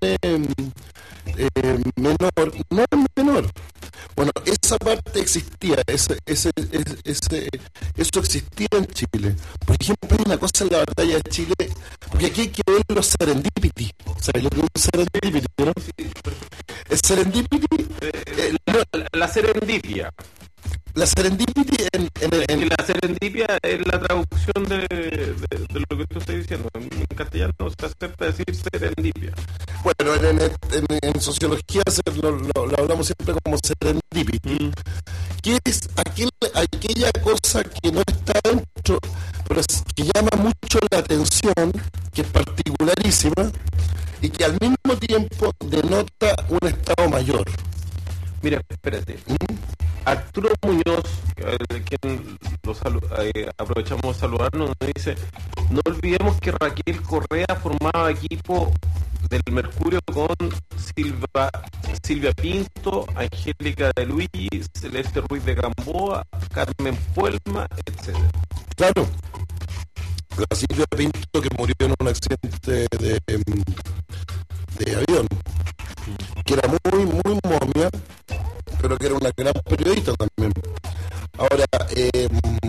eh, menor, no es menor. Bueno, esa parte existía, ese, ese, ese, eso existía en Chile. Por ejemplo, hay una cosa en la batalla de Chile, porque aquí hay que ver los serendipity. ¿Sabes lo que es un serendipity, no? El serendipity... Eh, la, la, la serendipia. La serendipity en, en, en, en la serendipia es la traducción de, de, de lo que tú estás diciendo. En castellano se acepta decir serendipia. Bueno, en, en, en, en sociología se, lo, lo, lo hablamos siempre como serendipity, mm. que es aquel, aquella cosa que no está dentro, pero es, que llama mucho la atención, que es particularísima y que al mismo tiempo denota un estado mayor. Mira, espérate. ¿Mm? Arturo Muñoz, eh, quien lo salu eh, aprovechamos de saludarnos, nos dice: no olvidemos que Raquel Correa formaba equipo del Mercurio con Silva, Silvia Pinto, Angélica de Luigi, Celeste Ruiz de Gamboa, Carmen Puelma, etcétera. Claro, la Silvia Pinto que murió en un accidente de, de avión, que era muy, muy momia, pero que era una gran periodista también. Ahora, eh,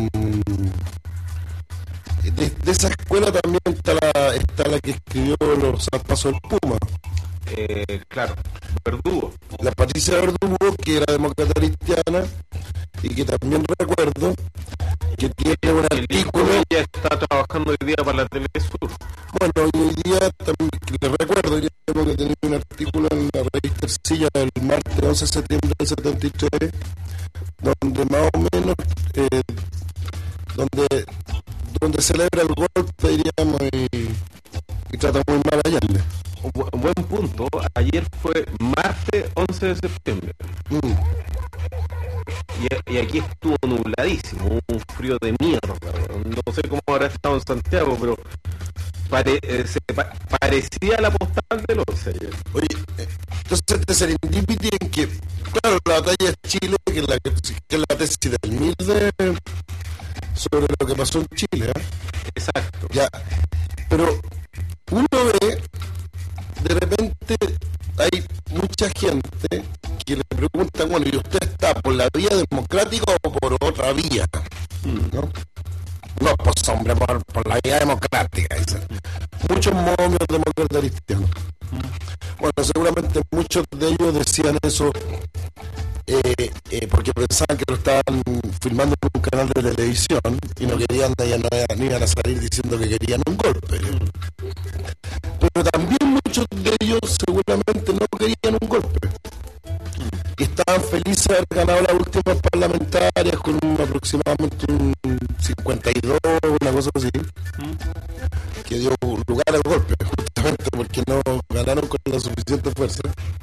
de, de esa escuela también está la, está la que escribió Los Zarpazos del Puma. Eh, claro, Verdugo. La Patricia Verdugo, que era demócrata cristiana, y que también recuerdo que tiene un el artículo... Ella está trabajando hoy día para la Telesur. Bueno, hoy día también, les recuerdo que tenía un artículo en la revista Ercilla el martes once de septiembre del setenta y tres, donde más o menos, eh, donde, donde celebra el golpe, diríamos, y, y trata muy mal a Allende. Bu buen punto. Ayer fue martes once de septiembre. Mm. Y, y aquí estuvo nubladísimo, un frío de mierda. No sé cómo habrá estado en Santiago, pero pare, eh, se pa parecía la postal del once ayer. Oye, entonces este serendipity en que, claro, la batalla de Chile, que es la, que es la tesis del Milde sobre lo que pasó en Chile, ¿eh? Exacto. Ya, pero uno ve, de repente hay mucha gente que le pregunta, bueno, ¿y usted está por la vía democrática o por otra vía? ¿No? No, pues hombre, por, por la vía democrática. Dicen. Muchos momios demócratas cristianos. Bueno, seguramente muchos de ellos decían eso eh, eh, porque pensaban que lo estaban filmando en un canal de televisión y no querían, ya no, no iban a salir diciendo que querían un golpe. Pero también muchos de ellos seguramente no querían un golpe. Y estaban felices de haber ganado las últimas parlamentarias con un, aproximadamente un cincuenta y dos, una cosa así, ¿Mm? que dio lugar al golpe, justamente porque no ganaron con la suficiente fuerza.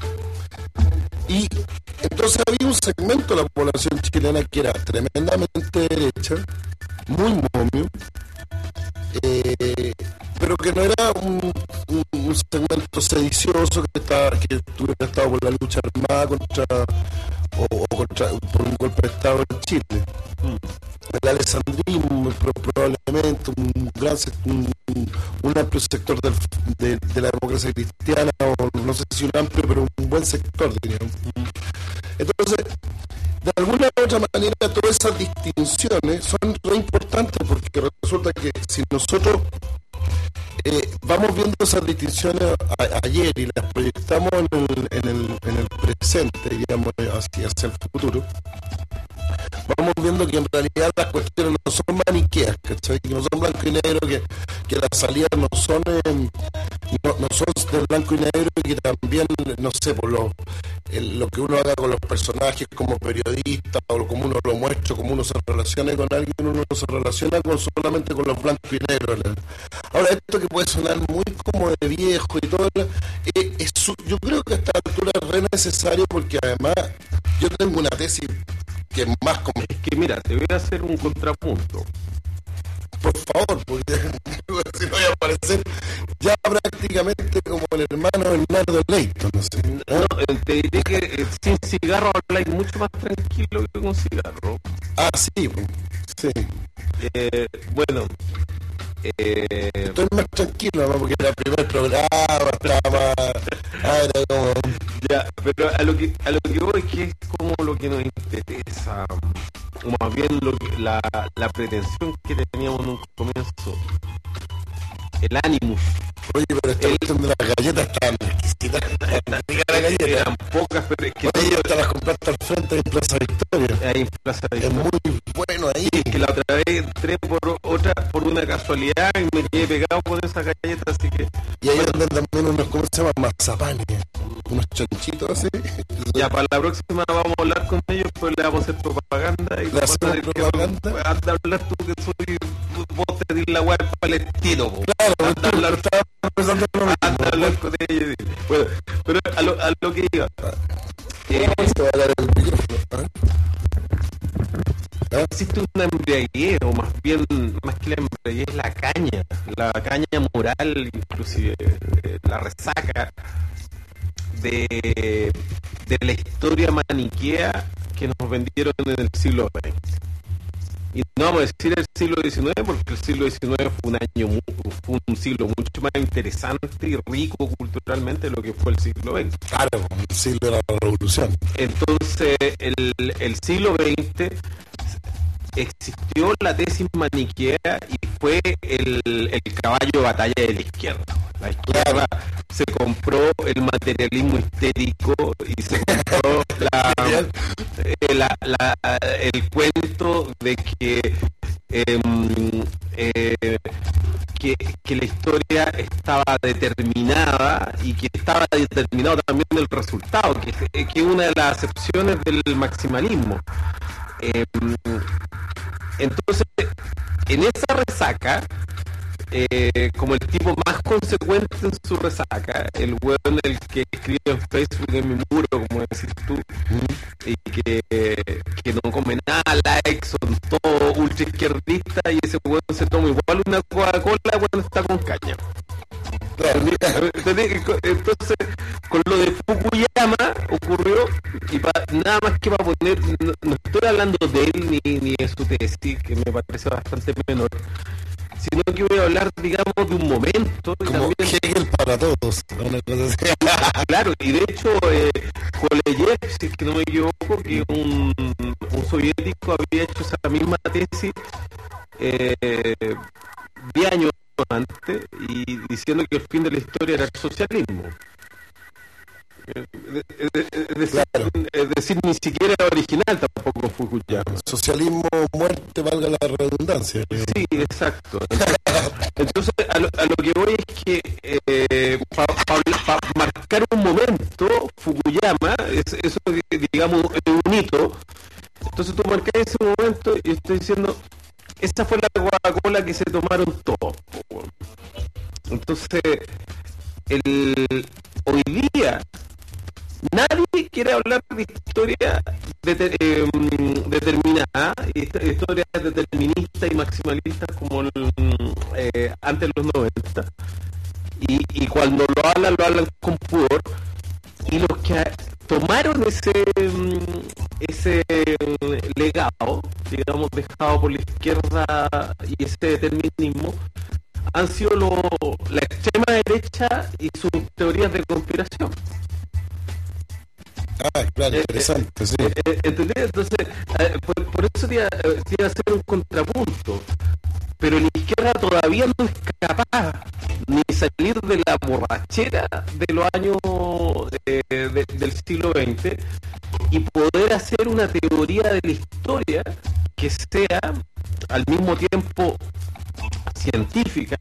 Y entonces había un segmento de la población chilena que era tremendamente derecha, muy momio, eh, pero que no era un, un, un segmento sedicioso que, estaba, que hubiera estado por la lucha armada contra o, o contra por un golpe de Estado en Chile. Mm. El alessandrismo probablemente un gran un, un amplio sector del, de, de la democracia cristiana, o no sé si un amplio, pero un buen sector, diríamos. Mm. Entonces, de alguna u otra manera, todas esas distinciones son re importantes, porque resulta que si nosotros eh, vamos viendo esas distinciones a, a ayer y las proyectamos en el, en el, en el presente, digamos, hacia, hacia el futuro, vamos viendo que en realidad las cuestiones no son maniqueas, ¿cachai? Que no son blanco y negro, que, que las salidas no son eh, no, no son de blanco y negro, y que también, no sé, por lo, el, lo que uno haga con los personajes como periodista, o como uno lo muestra, como uno se relaciona con alguien, uno no se relaciona con, solamente con los blancos y negros. ¿no? Ahora, esto que puede sonar muy como de viejo y todo, eh, es su, yo creo que a esta altura es re necesario, porque además yo tengo una tesis que es más como... Es que mira, te voy a hacer un contrapunto. Por favor, porque si no voy a aparecer ya prácticamente como el hermano Bernardo Leighton, no sé. No, te diré que eh, sin cigarro habláis mucho más tranquilo que con cigarro. Ah, sí, sí. Eh, bueno, eh, estoy más tranquilo, ¿no? Porque era el primer programa, estaba más... Ah, era como... Ya, pero a lo que a lo que voy es que es como lo que nos interesa, o más bien lo que, la, la pretensión que teníamos en un comienzo, el ánimos. Oye, pero esta cuestión de las galletas tan exquisitas, tan rica la galleta. Eran pocas, pero es que... Oye, yo te las compraste al frente en Plaza Victoria. Ahí en Plaza Victoria. Es muy bueno ahí. Es que la otra vez entré por otra, por una casualidad y me quedé pegado con esas galletas, así que... Y ahí venden también unos, ¿cómo se llama? Mazapanes, unos chanchitos así. Ya, para la próxima vamos a hablar con ellos, pues le vamos a hacer propaganda. Y ¿Le hacemos propaganda? Anda a hablar tú, que soy... Vos te di la web palestino, po. Claro, anda a hablar, estaba pensando en lo mismo. anda a hablar con ellos. Bueno, pero a lo, a lo que iba. Eh, Se va a dar el micrófono. ¿Ah? Existe una embriaguez, o más bien, más que la embriaguez, la caña, la caña moral, inclusive eh, la resaca de, de la historia maniquea que nos vendieron en el siglo veinte. Y no vamos a decir el siglo diecinueve, porque el siglo diecinueve fue un año, fue un siglo mucho más interesante y rico culturalmente de lo que fue el siglo veinte. Claro, el siglo de la revolución. Entonces, el, el siglo veinte existió la tesis maniquea y fue el, el caballo de batalla de la izquierda. La izquierda se compró el materialismo histérico y se compró la, eh, la, la, el cuento de que, eh, eh, que, que la historia estaba determinada y que estaba determinado también el resultado, que es que una de las acepciones del maximalismo. Eh, entonces, en esa resaca, eh, como el tipo más consecuente en su resaca, el weón el que escribe en Facebook en mi muro, como decís tú, mm. y que, que no come nada, likes, son todos ultra izquierdistas, y ese weón se toma igual una Coca-Cola cuando está con caña. Claro, entonces, con lo de Fukuyama ocurrió, y pa, nada más que para poner, no, no estoy hablando de él ni, ni de su tesis, que me parece bastante menor, sino que voy a hablar, digamos, de un momento. Como también... Hegel para todos, una cosa así. Claro, y de hecho, eh, Koleyev, si es que no me equivoco, que un, un soviético había hecho esa misma tesis eh, diez años antes, y diciendo que el fin de la historia era el socialismo. Es decir, claro. es decir, ni siquiera era original tampoco Fukuyama. Socialismo, muerte, valga la redundancia. Sí, exacto. Entonces, entonces a, lo, a lo que voy es que eh, para pa, pa marcar un momento, Fukuyama, es, eso digamos es un hito. Entonces tú marcas ese momento y estoy diciendo, esa fue la Coca-Cola que se tomaron todos. Entonces, el, hoy día nadie quiere hablar de historia de, eh, determinada, historias deterministas y maximalistas como el, eh, antes de los noventa. Y, y cuando lo hablan, lo hablan con pudor. Y los que tomaron ese ese legado, digamos, dejado por la izquierda y ese determinismo, han sido lo, la extrema derecha y sus teorías de conspiración. Ah, claro, interesante, eh, sí. Eh, ¿Entendés? Entonces, eh, por, por eso te iba, te iba a hacer un contrapunto. Pero la izquierda todavía no es capaz ni salir de la borrachera de los años eh, de, del siglo veinte y poder hacer una teoría de la historia que sea al mismo tiempo científica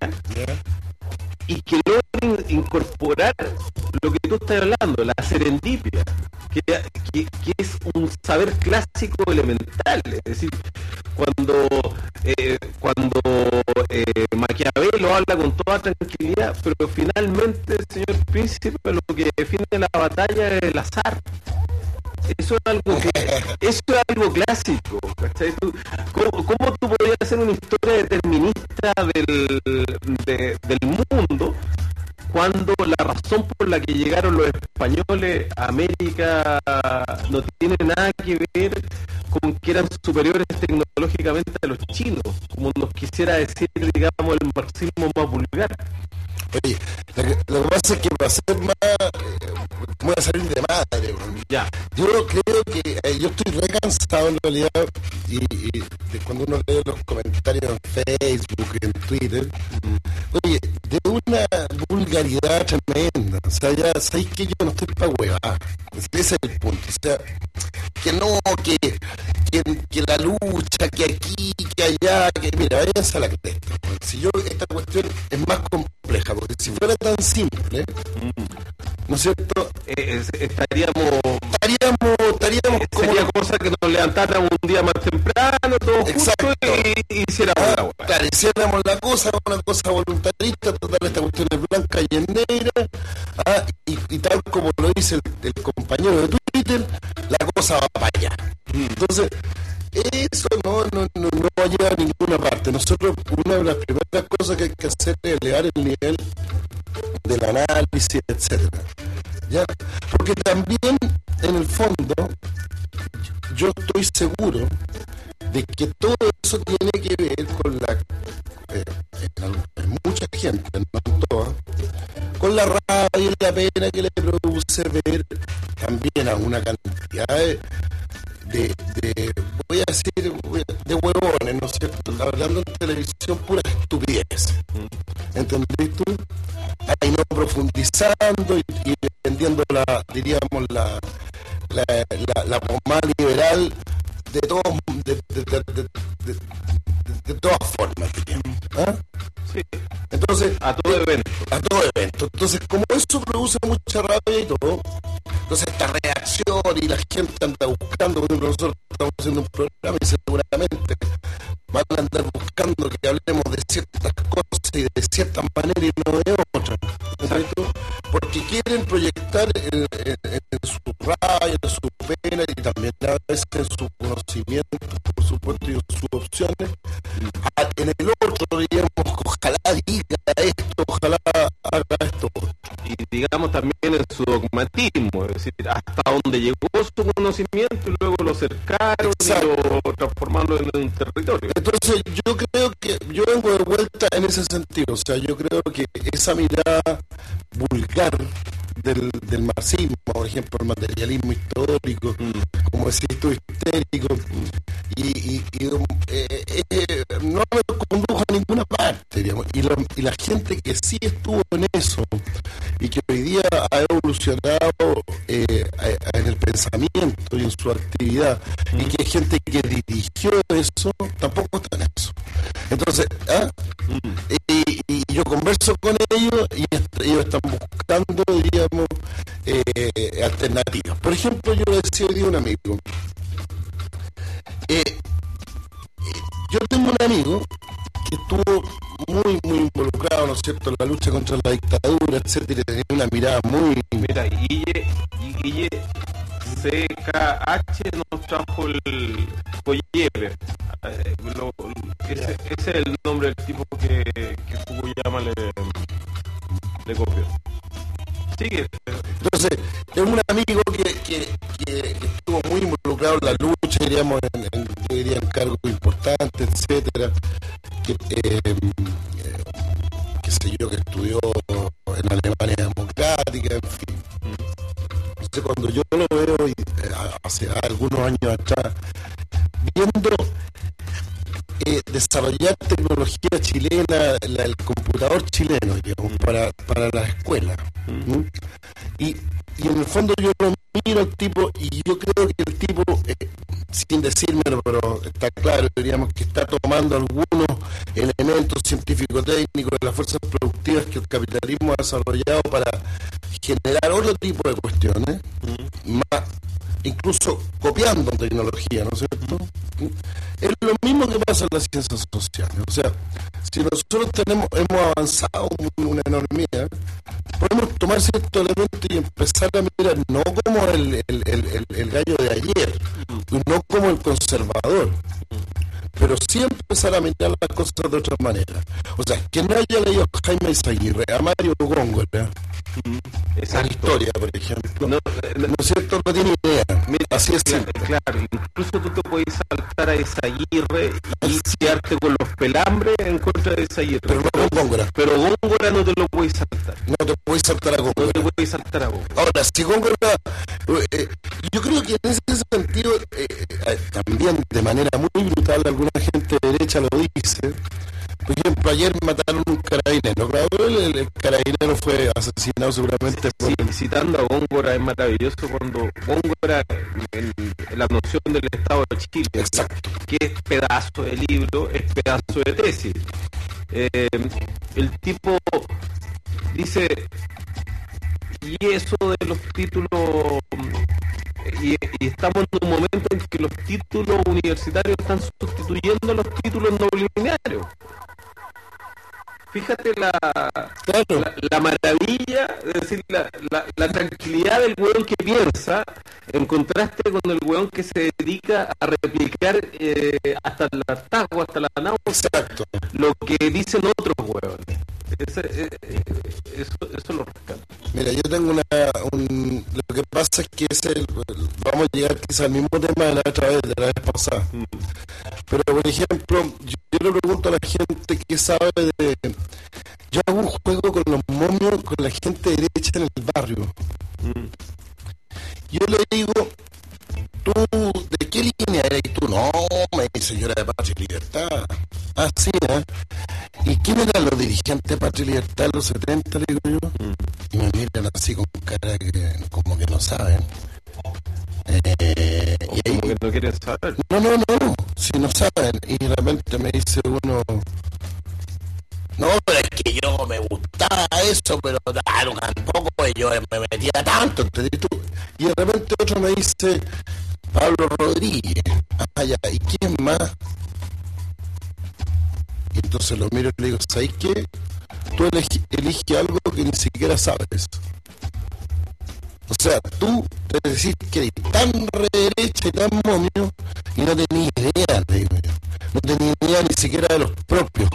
y que logren incorporar lo que tú estás hablando, la serendipia, que, que, que es un saber clásico elemental. Es decir, cuando eh, cuando eh, Maquiavelo habla con toda tranquilidad, pero finalmente, señor Príncipe, lo que define la batalla es el azar. Eso es algo que, eso es algo clásico, ¿cachai? Tú, ¿cómo, ¿Cómo tú podrías hacer una historia determinista del, de, del mundo cuando la razón por la que llegaron los españoles a América no tiene nada que ver con que eran superiores tecnológicamente a los chinos, como nos quisiera decir, digamos, el marxismo más vulgar? Oye, lo que, lo que pasa es que para ser más, eh, voy a salir de madre, bro. Ya. Yo creo que eh, yo estoy recansado en realidad y, y de cuando uno lee los comentarios en Facebook, en Twitter, mm. oye, de una vulgaridad tremenda. O sea, ya sabéis que yo no estoy para huevar. Ese es el punto. O sea, que no, que, que, que la lucha, que aquí, que allá, que mira, váyanse a la cresta. Si yo, esta cuestión es más compleja, porque si fuera tan simple, mm. ¿no es cierto? Eh, estaríamos... Estaríamos, estaríamos eh, como... Sería cosa que nos levantáramos un día más temprano, todos juntos, y, y hiciéramos ah, la hueá. Claro, hiciéramos la cosa, una cosa voluntarista, total, esta cuestión es blanca y en negra, ah, y, y tal como lo dice el, el compañero de Twitter, la cosa va para allá. Mm. Entonces, eso no, no, no, no va a llegar a ninguna parte. Nosotros, una de las primeras cosas que hay que hacer es elevar el nivel del análisis, etcétera. ¿Ya? Porque también, en el fondo, yo estoy seguro de que todo eso tiene que ver con la, eh, en, en mucha gente, no en todas, con la rabia y la pena que le produce ver también a una cantidad de, de, de voy a decir, de huevones, ¿no es cierto? Hablando en televisión, pura estupidez. ¿Entendés tú? Ahí no profundizando y, y vendiendo la, diríamos, la, la, la, la pomada liberal de todos, de, de, de, de, de, de, de todas formas, diríamos. ¿Ah? Sí. Entonces, a todo evento. A todo evento. Entonces, como eso produce mucha rabia y todo, entonces esta reacción y la gente anda buscando, porque nosotros estamos haciendo un programa y seguramente van a andar buscando que hablemos de ciertas cosas y de cierta manera y no de otras, ¿cierto? Porque quieren proyectar en, en, en su rabia, en su pena y también a veces en su conocimiento, por supuesto, y en sus opciones, a, en el otro, digamos, ojalá diga esto, ojalá haga esto. Y digamos también en su dogmatismo, es decir, hasta donde llegó su conocimiento y luego lo cercaron. Exacto. Y lo transformaron en un territorio. Entonces yo creo que yo vengo de vuelta en ese sentido, o sea, yo creo que esa mirada vulgar del, del marxismo, por ejemplo, el materialismo histórico, mm. como decís tú, histérico, mm. y, y, y eh, eh, no me condujo a ninguna parte, digamos, y la, y la gente que sí estuvo en eso y que hoy día ha evolucionado eh, en el pensamiento y en su actividad, mm. y que hay gente que dirigió eso, tampoco está en eso. Entonces, ¿ah? mm. y, y yo converso con ellos y ellos están buscando, diríamos, eh, alternativas. Por ejemplo, yo le decía hoy día a un amigo, eh, eh, yo tengo un amigo que estuvo muy, muy involucrado, ¿no es cierto?, en la lucha contra la dictadura, etcétera, y tenía una mirada muy... Mira, Guille, Guille C K H nos trajo el Coyever. Eh, lo, ese, ese es el nombre del tipo que, que Fukuyama le, le copió. Sigue. Entonces, es un amigo que, que, que estuvo muy involucrado en la lucha, diríamos, en, en, yo diría, en cargos importantes, etcétera, que, eh, eh, qué sé yo, que estudió en Alemania Democrática, en fin. Entonces, cuando yo lo veo y, eh, hace algunos años atrás, viendo eh, desarrollar tecnología chilena, la, el computador chileno, digamos, para, para la escuela. ¿Mm? Y, y en el fondo yo lo miro al tipo y yo creo que el tipo, eh, sin decírmelo, pero está claro, diríamos que está tomando algunos elementos científico-técnicos de las fuerzas productivas que el capitalismo ha desarrollado para generar otro tipo de cuestiones, mm. más, incluso copiando tecnología, ¿no es cierto? Es lo mismo que pasa en las ciencias sociales. O sea, si nosotros tenemos hemos avanzado una enormidad, podemos tomar ciertos elementos y empezar a mirar no como el, el, el, el, el gallo de ayer, no como el conservador, pero sí empezar a mirar las cosas de otra manera. O sea, quien no haya leído a Jaime Izaguirre, a Mario Góngora, esa historia, por ejemplo, no, no, ¿no es cierto? No tiene idea. Mira, así es claro, simple. claro, incluso tú te puedes saltar a Izaguirre y quedarte con los pelambres en contra de Izaguirre. Pero no con Góngora. Pero Góngora no te lo puedes saltar. No te puedes saltar a Góngora. No te puedes saltar a Góngora. Ahora, si Góngora, eh, yo creo que en ese sentido, eh, eh, también de manera muy brutal, alguna gente de derecha lo dice. Por ejemplo, ayer mataron un carabinero, claro, el, el carabinero fue asesinado seguramente por... Sí, citando a Góngora es maravilloso cuando Góngora, en, en la noción del Estado de Chile, exacto, que es pedazo de libro, es pedazo de tesis. Eh, el tipo dice, y eso de los títulos... Y, y estamos en un momento en que los títulos universitarios están sustituyendo a los títulos nobiliarios. Fíjate la, claro. la, la maravilla, es decir, la, la, la tranquilidad del weón que piensa, en contraste con el weón que se dedica a replicar eh, hasta el hartazgo, hasta la náusea, exacto, lo que dicen otros weones. Ese, eh, eso, eso lo rescato. Mira, yo tengo una... Un, lo que pasa es que es el, vamos a llegar quizás al mismo tema de la otra vez, de la vez pasada. Mm. Pero, por ejemplo, yo, yo le pregunto a la gente que sabe de... Yo hago un juego con los momios, con la gente derecha en el barrio. Mm. Yo le digo, ¿tú de qué línea eres? Y tú, no, me dice, yo era de Patria y Libertad. Ah, sí, ¿eh? ¿Y quién eran los dirigentes de Patria y Libertad en los setenta? Le digo yo. Mm. Y me miran así con cara que, como que no saben. Eh, y ahí, como que no quieren saber. No, no, no, si no saben. Y de repente me dice uno, no, pero es que yo me gustaba eso, pero claro, tampoco yo me metía tanto, ¿entendés tú? Y de repente otro me dice, Pablo Rodríguez. Ah, ya, ¿y quién más? Y entonces lo miro y le digo, ¿sabes qué? Tú elige, elige algo que ni siquiera sabes. O sea, tú te decís que eres tan re derecha y tan momio y no tenías idea, le digo yo. No tenías idea ni siquiera de los propios.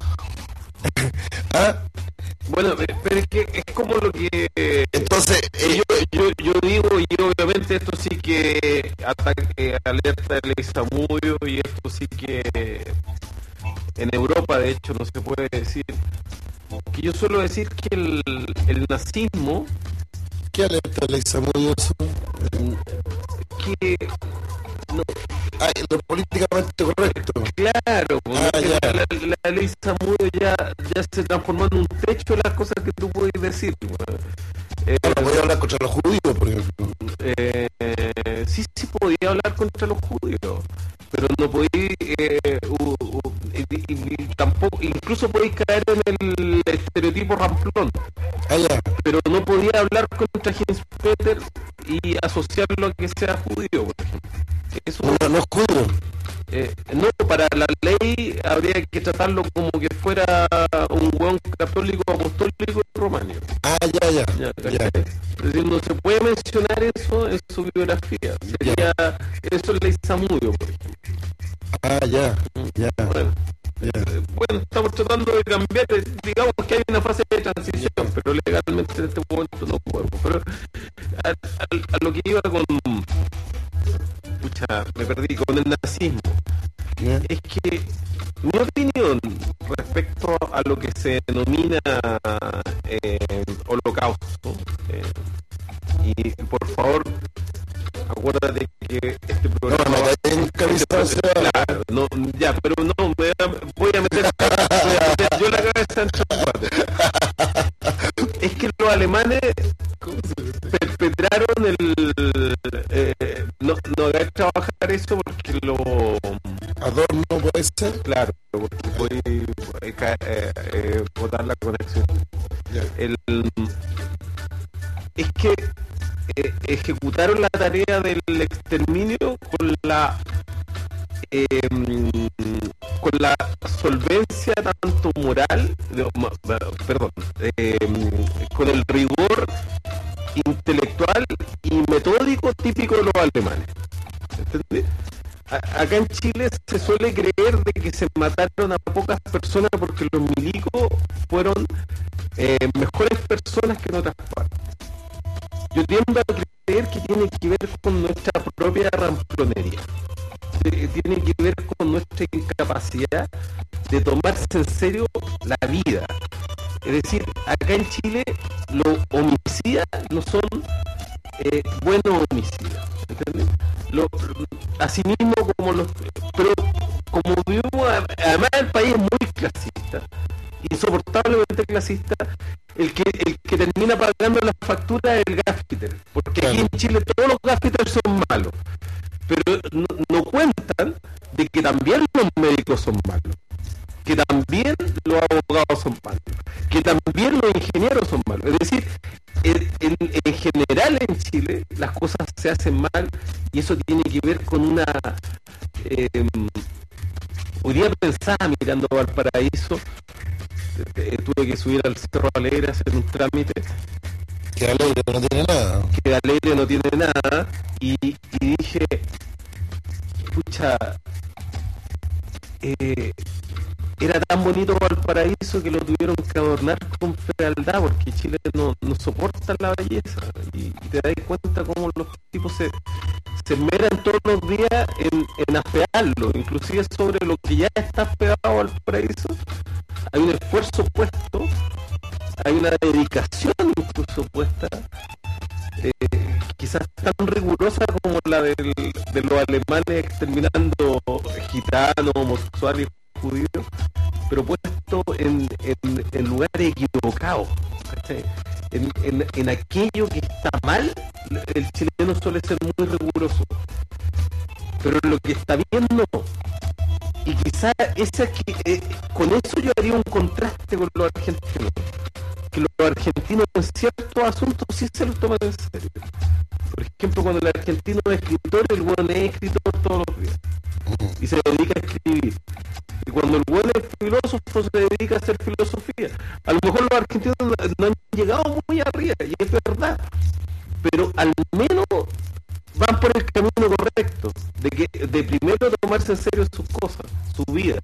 ¿Ah? Bueno, pero es que es como lo que... Entonces, eh, yo, yo, yo digo, y obviamente esto sí que ataque, alerta de Ley Zamudio, y esto sí que en Europa, de hecho, no se puede decir... Que yo suelo decir que el, el nazismo... ¿Qué alerta de Ley Zamudio eso? Que... No, ah, lo políticamente correcto. Claro, ah, la, la, la ley Zamudio ya, ya se transformó en un techo de las cosas que tú puedes decir. Bueno. Eh, Ahora, ¿podía hablar contra los judíos, por ejemplo? Eh, sí, sí podía hablar contra los judíos, pero no podía... Eh, uh, uh, y, y, y tampoco, incluso podéis caer en el estereotipo ramplón. Ah, ya. Pero no podía hablar contra Heinz Peter y asociarlo a que sea judío, por ejemplo. Eso, no, no es judío. Eh, no, para la ley habría que tratarlo como que fuera un hueón católico, apostólico y romano. Ah, ya, ya. ya, ya. Es decir, no se puede mencionar eso en su biografía. Sería, ya. Eso es Ley Zamudio, por ejemplo. Ah, ya, ya. Bueno, ya. Eh, bueno, estamos tratando de cambiar, digamos que hay una fase de transición, ya. Pero legalmente en este momento no podemos. Pero a, a, a lo que iba con... Pucha, me perdí con el nazismo. Yeah. Es que mi opinión respecto a lo que se denomina eh, holocausto, eh, y por favor, acuérdate que este programa... No, no, no, cabeza, o sea, claro, no, ya, pero no, me voy a meter, voy a meter yo la cabeza entre los cuatro. Es que los alemanes perpetraron el eh, no, no haber trabajar eso porque lo Adorno puede ser. claro, porque voy a eh, eh, botar la conexión. Ya. El, es que eh, ejecutaron la tarea del exterminio con la eh, con la solvencia tanto moral, no, perdón, eh, con el rigor intelectual y metódico típico de los alemanes. ¿Entendés? A- Acá en Chile se suele creer de que se mataron a pocas personas porque los milicos fueron eh, mejores personas que en otras partes. Yo tiendo a creer que tiene que ver con nuestra propia ramplonería. Eh, Tiene que ver con nuestra incapacidad de tomarse en serio la vida. Es decir, acá en Chile los homicidas no son eh, buenos homicidas, ¿entendés? Lo, asimismo como los... Pero como vivimos, además el país es muy clasista, insoportablemente clasista, el que el que termina pagando la factura es el gaffiter, porque aquí en Chile todos los gaffiters son malos, pero no, no cuentan de que también los médicos son malos, que también los abogados son malos, que también los ingenieros son malos. Es decir, en, en, en general en Chile las cosas se hacen mal y eso tiene que ver con una... Eh, hoy día pensaba mirando Valparaíso, eh, tuve que subir al Cerro Alegre a hacer un trámite. Que Alegre no tiene nada. Que Alegre no tiene nada y, y dije, pucha, eh, era tan bonito Valparaíso que lo tuvieron que adornar con fealdad porque Chile no, no soporta la belleza y, y te das cuenta cómo los tipos se, se esmeran todos los días en, en afearlo, inclusive sobre lo que ya está pegado a Valparaíso. Hay un esfuerzo puesto, hay una dedicación incluso puesta, eh, quizás tan rigurosa como la del, de los alemanes exterminando gitanos, homosexuales, judíos, pero puesto en, en, en lugares equivocados, ¿cachai? En, en, en aquello que está mal, el chileno suele ser muy riguroso, pero en lo que está bien no. Y quizás ese que, eh, con eso yo haría un contraste con los argentinos, que los argentinos en ciertos asuntos sí se los toman en serio. Por ejemplo, cuando el argentino es escritor, el bueno es escritor todos los días y se dedica a escribir. Y cuando el bueno es filósofo, se dedica a hacer filosofía. A lo mejor los argentinos no, no han llegado muy arriba, y es verdad, pero al menos van por el camino correcto, de que de primero tomarse en serio sus cosas, su vida.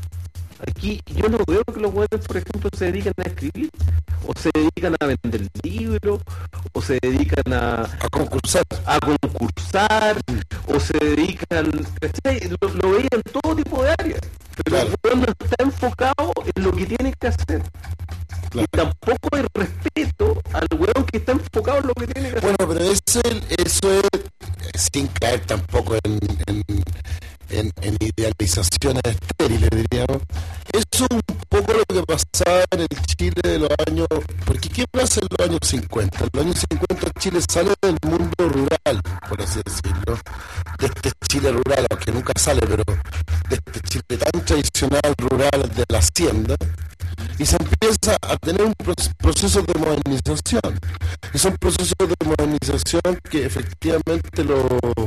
Aquí yo no veo que los buenos, por ejemplo, se dedican a escribir, o se dedican a vender libros, o se dedican a, A concursar. a concursar, o se dedican, ¿cachai? Lo, lo veía en todo tipo de áreas, pero Claro. el weón no está enfocado en lo que tiene que hacer. Claro. Y tampoco hay respeto al weón que está enfocado en lo que tiene que hacer. Bueno, pero eso es, eso es sin caer tampoco en, en, en, en idealizaciones estériles, diríamos. Eso es un poco lo que pasaba en el Chile de los años... Porque ¿qué pasa en los años cincuenta? En los años cincuenta Chile sale del mundo rural, por así decirlo. De este Chile rural, aunque nunca sale, pero de este Chile tan tradicional rural de la hacienda. Y se empieza a tener un proceso de modernización. Y son procesos de modernización que efectivamente lo,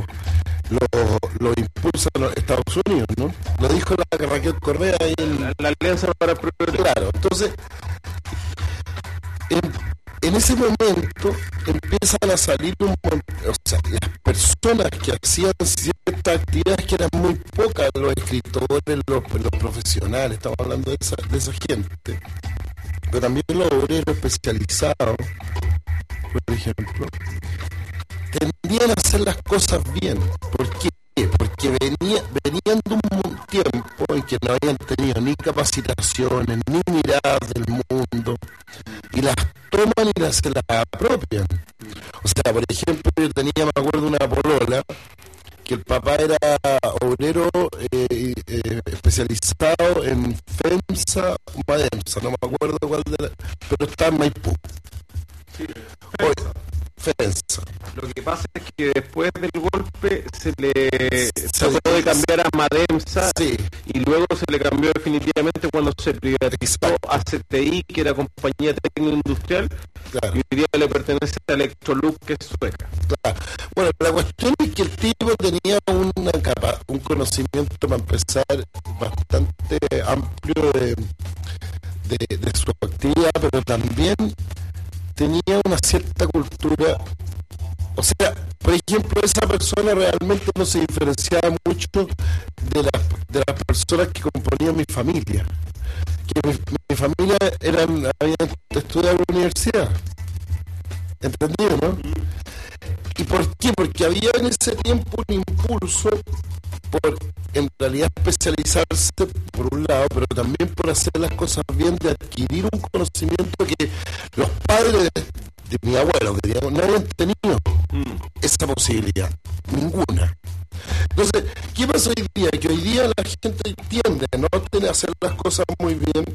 lo, lo impulsan los Estados Unidos, ¿no? Lo dijo la Raquel Correa ahí en La, la Alianza para el Progreso. Claro, entonces, en, en ese momento empiezan a salir un montón, o sea, las personas que hacían ciertas actividades que eran muy pocas, los escritores, los, los profesionales, estamos hablando de esa, de esa gente, pero también los obreros especializados, por ejemplo, tendían a hacer las cosas bien. ¿Por qué? Porque venía, venían de un tiempo en que no habían tenido ni capacitaciones, ni miradas del mundo, y las toman y las, se las apropian. O sea, por ejemplo, yo tenía, me acuerdo, una polola que el papá era obrero eh, eh, especializado en FEMSA, Mademsa, no me acuerdo cuál de la, pero está en Maipú. Sí, FEMSA. FEMSA. Lo que pasa es que después del golpe se le Se trató de cambiar a Mademsa, sí. y luego se le cambió definitivamente cuando se privatizó Exacto. a C T I, que era compañía técnico-industrial, Claro. y hoy día le pertenece a Electrolux, que es sueca. Claro. Bueno, la cuestión es que el tipo tenía una capa, un conocimiento, para empezar, bastante amplio de, de, de su actividad, pero también tenía una cierta cultura. O sea, por ejemplo, esa persona realmente no se diferenciaba mucho de las, de las personas que componían mi familia. Que mi, mi familia eran, habían estudiado en la universidad. ¿Entendido, no? ¿Y por qué? Porque había en ese tiempo un impulso por, en realidad, especializarse, por un lado, pero también por hacer las cosas bien, de adquirir un conocimiento que los padres de, de mi abuelo, que digamos, no habían tenido mm. esa posibilidad, ninguna. Entonces, ¿qué pasa hoy día? Que hoy día la gente tiende a no tener, hacer las cosas muy bien.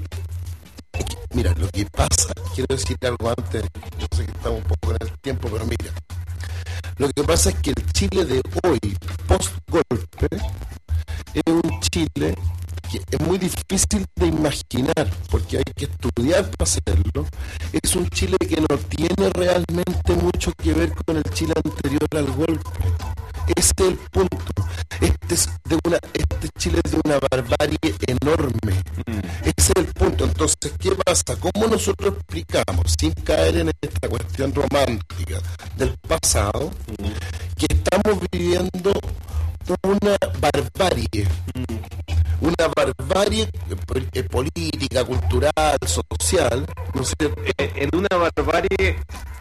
Mira, lo que pasa, quiero decir algo antes, yo sé que estamos un poco en el tiempo, pero mira, lo que pasa es que el Chile de hoy, post-golpe, es un Chile que es muy difícil de imaginar, porque hay que estudiar para hacerlo. Es un Chile que no tiene realmente mucho que ver con el Chile anterior al golpe. Ese es el punto. Este, es de una, este Chile es de una barbarie enorme. Mm. Ese es el punto. Entonces, ¿qué pasa? ¿Cómo nosotros explicamos, sin caer en esta cuestión romántica del pasado, mm. que estamos viviendo una barbarie? Mm. Una barbarie eh, política, cultural, social, ¿no es cierto? En una barbarie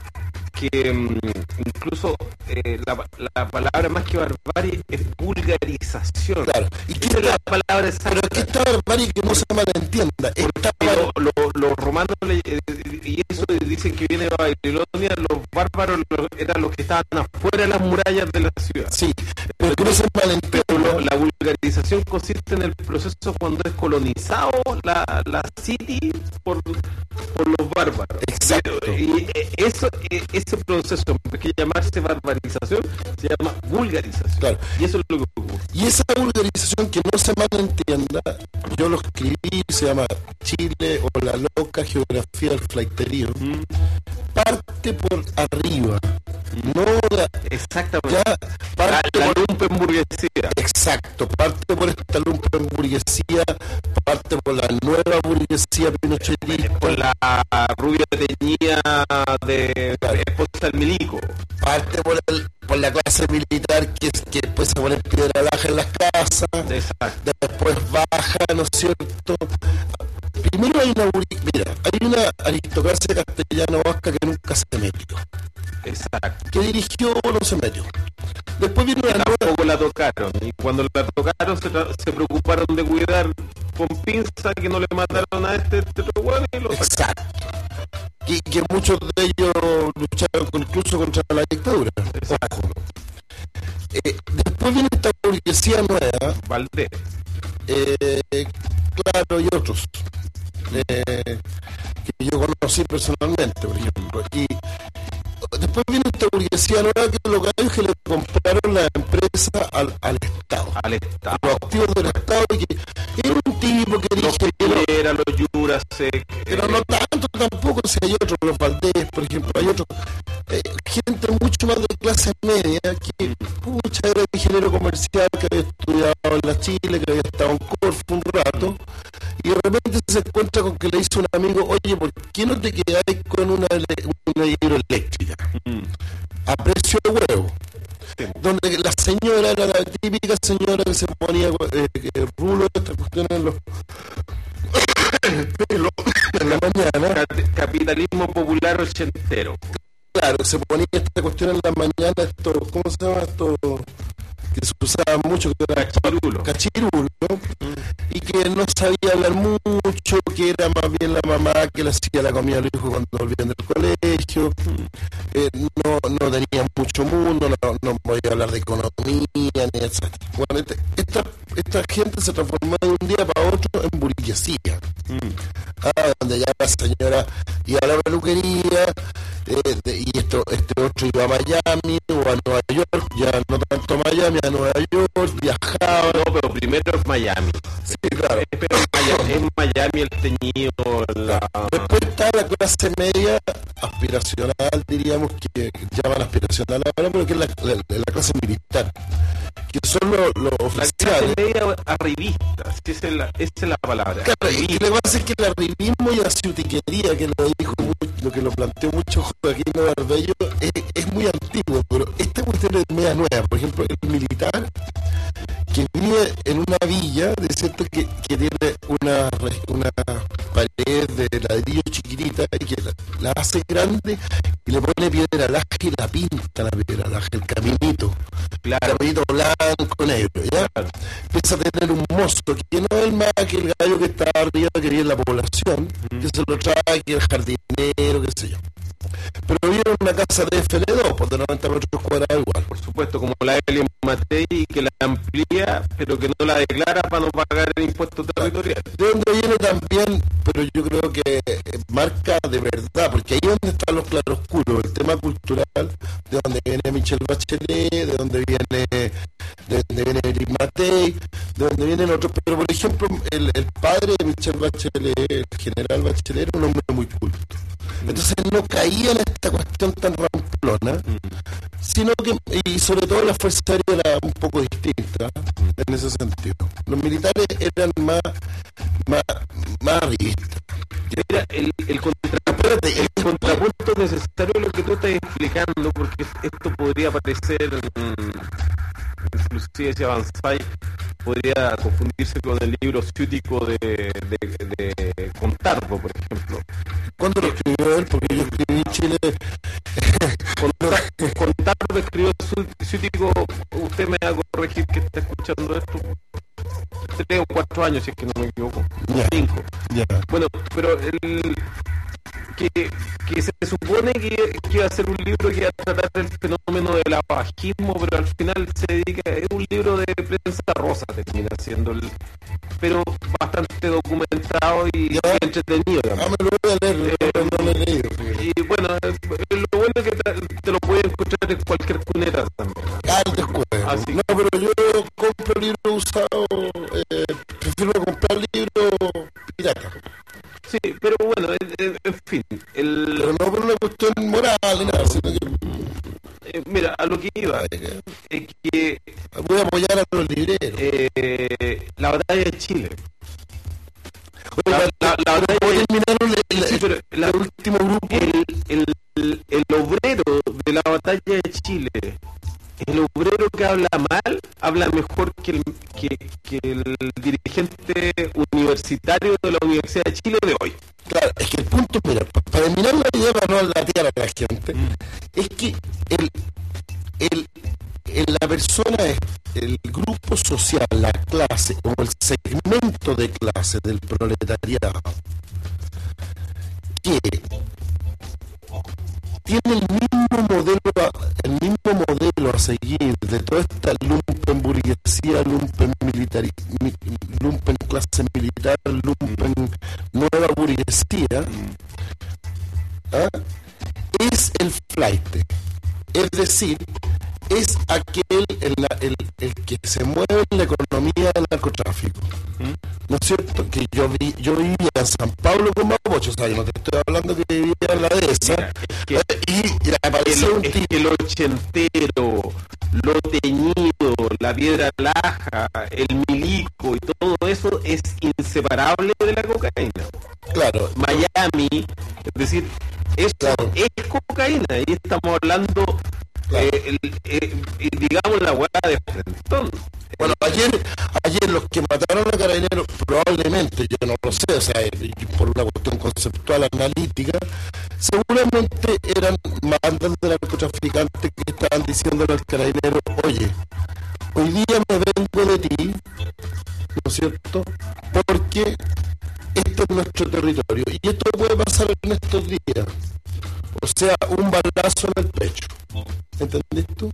que um, incluso eh, la, la palabra más que barbarie es vulgarización. Claro. ¿Y qué es está, la palabra exacta? Pero que esta barbarie que no se malentienda. Esta lo, lo, los romanos, le, y eso dicen que viene de Babilonia, los bárbaros los, eran los que estaban afuera de las murallas de la ciudad. Sí, pero que no se malentienda. Pero lo, la vulgarización consiste en el proceso cuando es colonizado la, la city por, por los bárbaros. Exacto. Y eso, ese proceso, en que llamarse barbarización, se llama vulgarización. Claro. Y eso es lo que ocurre. Y esa vulgarización, que no se malentienda, yo lo escribí, se llama Chile o la loca geografía del flaiterío, mm. parte por arriba. Mm. No la, exactamente. Ya parte la, la por, lumpenburguesía. Exacto, parte por esta lumpenburguesía, parte por la nueva burguesía pinochetista. Por la rubia teñida de claro. esposa del milico. Parte por, el, por la clase militar que, que después se pone piedra baja en las casas. Exacto. Después baja, ¿no es cierto? Primero hay una mira, hay una aristocracia castellano-vasca que nunca se metió. Exacto. Que dirigió, no se metió. Después vino una tampoco nueva... la tocaron. Y cuando la tocaron se, se preocuparon de cuidar con pinza que no le mataron a este, este otro bueno y lo exacto. Y que muchos de ellos lucharon incluso contra la dictadura. Exacto. Eh, después viene esta burguesía nueva. Valdés. Eh, claro, y otros. Eh, que yo conocí personalmente, por ejemplo. Y después viene esta burguesía nueva, que lo que hay es que le compraron la empresa al, al Estado. Al Estado. Los activos del Estado, y que era un tipo que los dije... Era, los Yuras, eh, pero no tanto tampoco, si hay otros, los Valdés, por ejemplo, hay otros... Eh, gente mucho más de clase media, que, pucha, era ingeniero comercial, que había estudiado en la Chile, que había estado en Corfo un rato, y de repente se encuentra con que le dice un amigo, oye, ¿por qué no te quedáis con una, una hidroeléctrica? Mm. A precio de huevo. Sí. Donde la señora era la típica señora que se ponía eh, eh, rulo de estas cuestiones en los pelo en la mañana. Capitalismo popular ochentero. Claro, se ponía esta cuestión en la mañana, esto, ¿cómo se llama esto? Que se usaba mucho, que era cachirulo. Cachirulo. Mm. Y y que no sabía hablar mucho, que era más bien la mamá que le hacía la comida a los hijos cuando volvían del colegio, eh, no, no tenía mucho mundo, no, no podía hablar de economía, ni etcétera. Bueno, este, esta, esta gente se transformó de un día para otro en burguesía, mm. ah, donde ya la señora iba a la peluquería, eh, de, y esto, este otro iba a Miami o a Nueva York, ya no tanto a Miami, a Nueva York, viajaba. No, pero primero es Miami. Sí, claro. Eh, pero Miami, es Miami el teñido. La... Después está la clase media aspiracional, diríamos, que llaman aspiracional ahora, pero que es la, la, la clase militar, que son los, los oficiales. La clase media arribista, si esa es la, esa es la palabra. Claro, y lo que pasa es que el arribismo y la ciutiquería, que lo dijo mucho, lo que lo planteó mucho Joaquín Barbello, es, es muy antiguo, pero esta cuestión es media nueva. Por ejemplo, el militar que vive en una villa, de cierto que, que tiene una, una pared de ladrillo chiquitita y que la, la hace grande y le pone piedra laja y la pinta la piedra laja, el caminito, claro. El caminito blanco, negro, ¿ya? Claro. Empieza a tener un mozo que no es el más que el gallo que está arriba, que vive en la población, mm. que se lo trae, que el jardinero, qué sé yo. Pero vive en una casa de F L dos, por de noventa metros cuadrados igual. Por supuesto, como la Elian Matei, que la amplía, pero que no la declara para no pagar el impuesto territorial. De donde viene también, pero yo creo que marca de verdad, porque ahí es donde están los claroscuros, el tema cultural, de donde viene Michelle Bachelet, de donde viene de donde viene Elian Matei, de donde vienen otros. Pero por ejemplo, el, el padre de Michelle Bachelet, el general Bachelet, era un hombre muy culto. Entonces no caía en esta cuestión tan ramplona, mm. sino que, y sobre todo la Fuerza Aérea era un poco distinta en ese sentido. Los militares eran más más, más arribistas. Mira, el, el, contra, el contrapunto necesario es lo que tú estás explicando, porque esto podría parecer, mmm, inclusive si avanzáis, podría confundirse con el libro ciútico de, de, de Contardo, por ejemplo. ¿Cuándo lo escribió él? Porque yo escribí en Chile. Contardo escribió ciútico, usted me va a corregir que está escuchando esto. Tres o cuatro años, si es que no me equivoco. Yeah. Cinco. Yeah. Bueno, pero el que, que se supone que, que iba a ser un libro que iba a tratar el fenómeno del abajismo, pero al final se dedica, es un libro de prensa rosa, termina siendo el, pero bastante documentado y, yeah. y entretenido. Ah, me lo voy a leer, eh, no, no lo he leído. Y bueno, lo bueno es que te, te lo puedes encontrar en cualquier cuneta también. Ah, después. Así. No, pero yo compro libros usados, eh, prefiero comprar libros pirata. Sí, pero bueno, en, en fin. El... Pero no por una cuestión moral ni nada, sino que... Eh, mira, a lo que iba es que... Voy a apoyar a los libreros. Eh, la batalla de Chile. Oye, la, la, la, la batalla de Chile... El, sí, pero la, el último grupo... El, el, el, el obrero de la batalla de Chile... El obrero que habla mal, habla mejor que el, que, que el dirigente universitario de la Universidad de Chile de hoy. Claro, es que el punto, mira, para terminar la idea, para no latear a la gente, mm. es que el, el, el, la persona, el grupo social, la clase o el segmento de clase del proletariado, que tiene el mismo modelo, el mismo modelo a seguir de toda esta lumpen burguesía, lumpen militar, lumpen clase militar, lumpen nueva burguesía, ¿ah? Es el flaite, es decir, es aquel el, el, el que se mueve en la economía del narcotráfico. ¿No es cierto? Que yo vi, yo vivía en San Pablo con Mapocho, o sea, yo no te estoy hablando que vivía en la dehesa. Mira, es que, y, y apareció el, un es tipo. Que lo ochentero, lo teñido, la piedra laja, el milico y todo eso es inseparable de la cocaína. Claro. Miami, es decir, eso claro. es cocaína y estamos hablando. Claro. Eh, el, eh, digamos la hueá de Frentón. Bueno, ayer, ayer los que mataron a Carabineros, probablemente, yo no lo sé, o sea, por una cuestión conceptual analítica, seguramente eran mandas de narcotraficantes que estaban diciéndole al Carabinero, oye, hoy día me vengo de ti, ¿no es cierto?, porque este es nuestro territorio y esto puede pasar en estos días. O sea, un balazo en el pecho. ¿Entendés tú?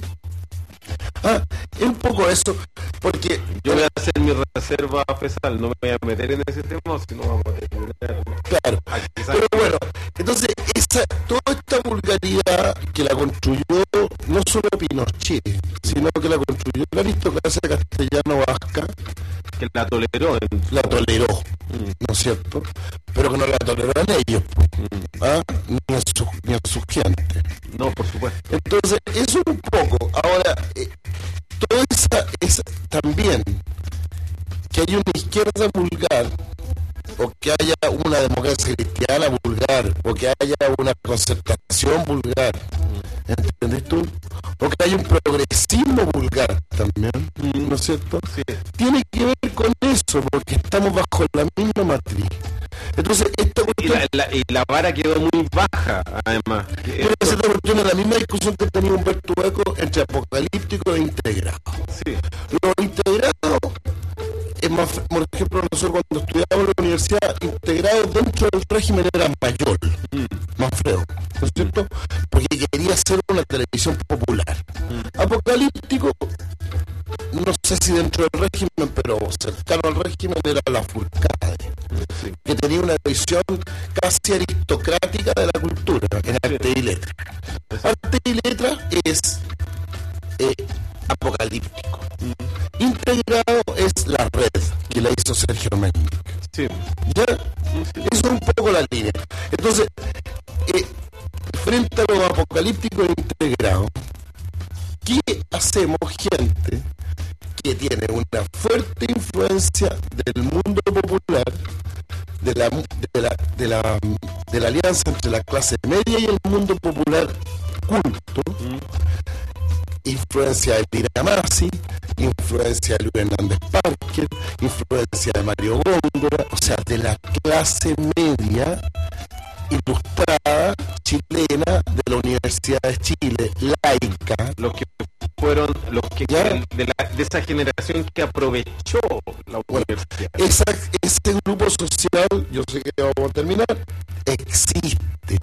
Ah, es un poco eso, porque yo voy a hacer mi reserva pesal, no me voy a meter en ese tema, si no vamos a terminar. Claro, pero bueno, entonces esa, toda esta vulgaridad que la construyó no solo Pinochet, sino que la construyó la aristocracia castellano-vasca, que la toleró. En... La toleró, mm. ¿no es cierto? Pero que no la toleraron ellos, mm. ¿ah? ni, en su, ni en su gente. No, por supuesto. Entonces, eso un poco. Ahora, eh, toda esa, esa también, que haya una izquierda vulgar, o que haya una democracia cristiana vulgar, o que haya una concertación vulgar, ¿entendés tú? O que haya un progresismo vulgar también, ¿no es cierto? Sí. Tiene que ver con eso, porque estamos bajo la misma matriz. Entonces, esta cuestión... Y la, la, y la vara quedó muy baja, además. Pero esta cuestión es la misma discusión que tenía Humberto Eco entre apocalíptico e integrado. Sí. Los integrados, es más, por ejemplo, nosotros cuando estudiábamos en la universidad, integrados dentro del régimen era Mayol, mm. Manfredo, ¿no es cierto? Porque quería hacer una televisión popular. Mm. Apocalíptico, no sé si dentro del régimen, pero cercano al régimen era la Furcade, sí. que tenía una visión casi aristocrática de la cultura, en arte y letra. Sí. Arte y letra es eh, apocalíptico. Mm. Integrado es la red, que la hizo Sergio Méndez. Sí. ¿Ya? Sí. Eso es un poco la línea. Entonces, eh, frente a lo apocalíptico e integrado, ¿qué hacemos, gente que tiene una fuerte influencia del mundo popular, de la, de la, de la, de la alianza entre la clase media y el mundo popular culto? Mm. Influencia de Elvira Masi, influencia de Luis Hernández Parker, influencia de Mario Góngora, o sea, de la clase media ilustrada chilena de la Universidad de Chile, laica. Los que fueron, los que de, la, de esa generación que aprovechó la bueno, universidad. Esa, ese grupo social, yo sé que vamos a terminar, existe.